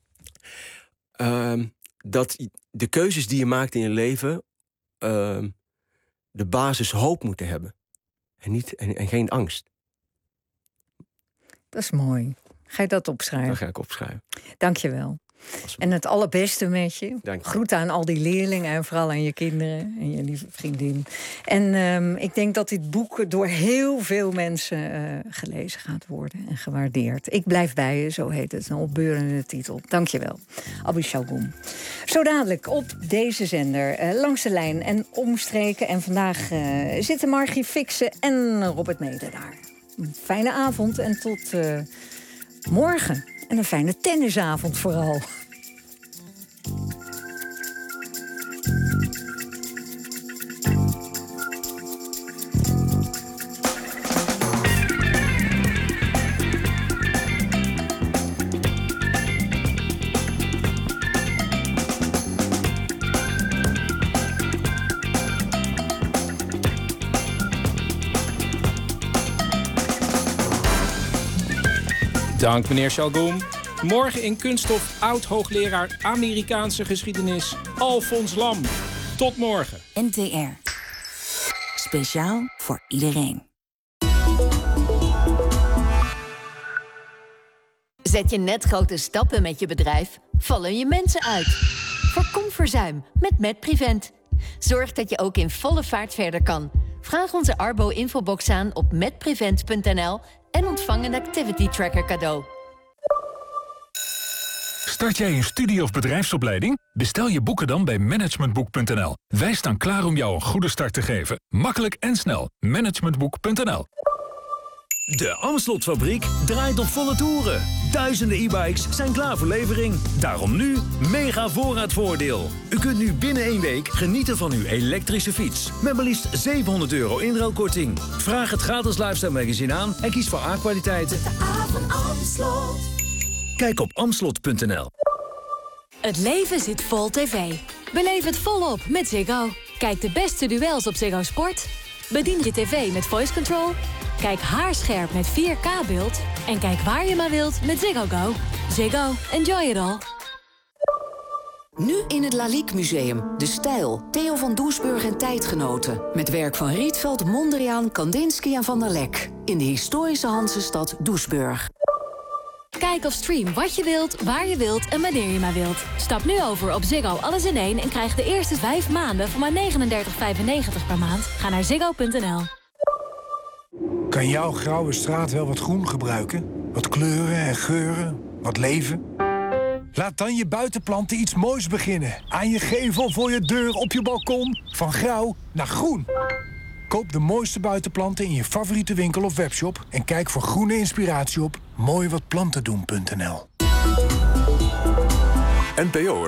um, dat de keuzes die je maakt in je leven... Um, de basis hoop moeten hebben. En, niet, en, en geen angst. Dat is mooi. Ga je dat opschrijven? Dat ga ik opschrijven. Dank je wel. En het allerbeste met je. Dank je. Groet aan al die leerlingen en vooral aan je kinderen en je lieve vriendin. En um, ik denk dat dit boek door heel veel mensen uh, gelezen gaat worden en gewaardeerd. Ik blijf bij je, zo heet het. Een opbeurende titel. Dank je wel. Abby Shalgoum. Zo dadelijk op deze zender uh, Langs de Lijn en Omstreken. En vandaag uh, zitten Margie Fixen en Robert Meder daar. Een fijne avond en tot uh, morgen. En een fijne tennisavond vooral. Dank, meneer Shalgoum. Morgen in Kunststof oud-hoogleraar Amerikaanse geschiedenis Alfons Lam. Tot morgen. N T R. Speciaal voor iedereen. Zet je net grote stappen met je bedrijf, vallen je mensen uit. Voorkom verzuim met MedPrevent. Zorg dat je ook in volle vaart verder kan. Vraag onze Arbo-infobox aan op medprevent punt n l en ontvang een activity tracker cadeau. Start jij een studie- of bedrijfsopleiding? Bestel je boeken dan bij managementboek punt n l. Wij staan klaar om jou een goede start te geven. Makkelijk en snel. managementboek punt n l. De Amstelotfabriek draait op volle toeren. Duizenden e-bikes zijn klaar voor levering. Daarom nu mega voorraadvoordeel. U kunt nu binnen één week genieten van uw elektrische fiets. Met maar liefst zevenhonderd euro inruilkorting. Vraag het gratis Lifestyle magazine aan en kies voor A-kwaliteit. De A van Amstelot. Kijk op amstelot punt n l. Het leven zit vol tv. Beleef het volop met Ziggo. Kijk de beste duels op Ziggo Sport. Bedien je tv met voice control. Kijk haarscherp met vier K-beeld. En kijk waar je maar wilt met Ziggo Go. Ziggo, enjoy it all. Nu in het Lalique Museum. De Stijl. Theo van Doesburg en tijdgenoten. Met werk van Rietveld, Mondriaan, Kandinsky en Van der Lek. In de historische Hansestad Doesburg. Kijk of stream wat je wilt, waar je wilt en wanneer je maar wilt. Stap nu over op Ziggo Alles in één en krijg de eerste vijf maanden voor maar negenendertig vijfennegentig per maand. Ga naar ziggo punt n l. Kan jouw grauwe straat wel wat groen gebruiken? Wat kleuren en geuren, wat leven? Laat dan je buitenplanten iets moois beginnen. Aan je gevel, voor je deur, op je balkon. Van grauw naar groen. Koop de mooiste buitenplanten in je favoriete winkel of webshop... en kijk voor groene inspiratie op mooi wat planten doen punt n l. N P O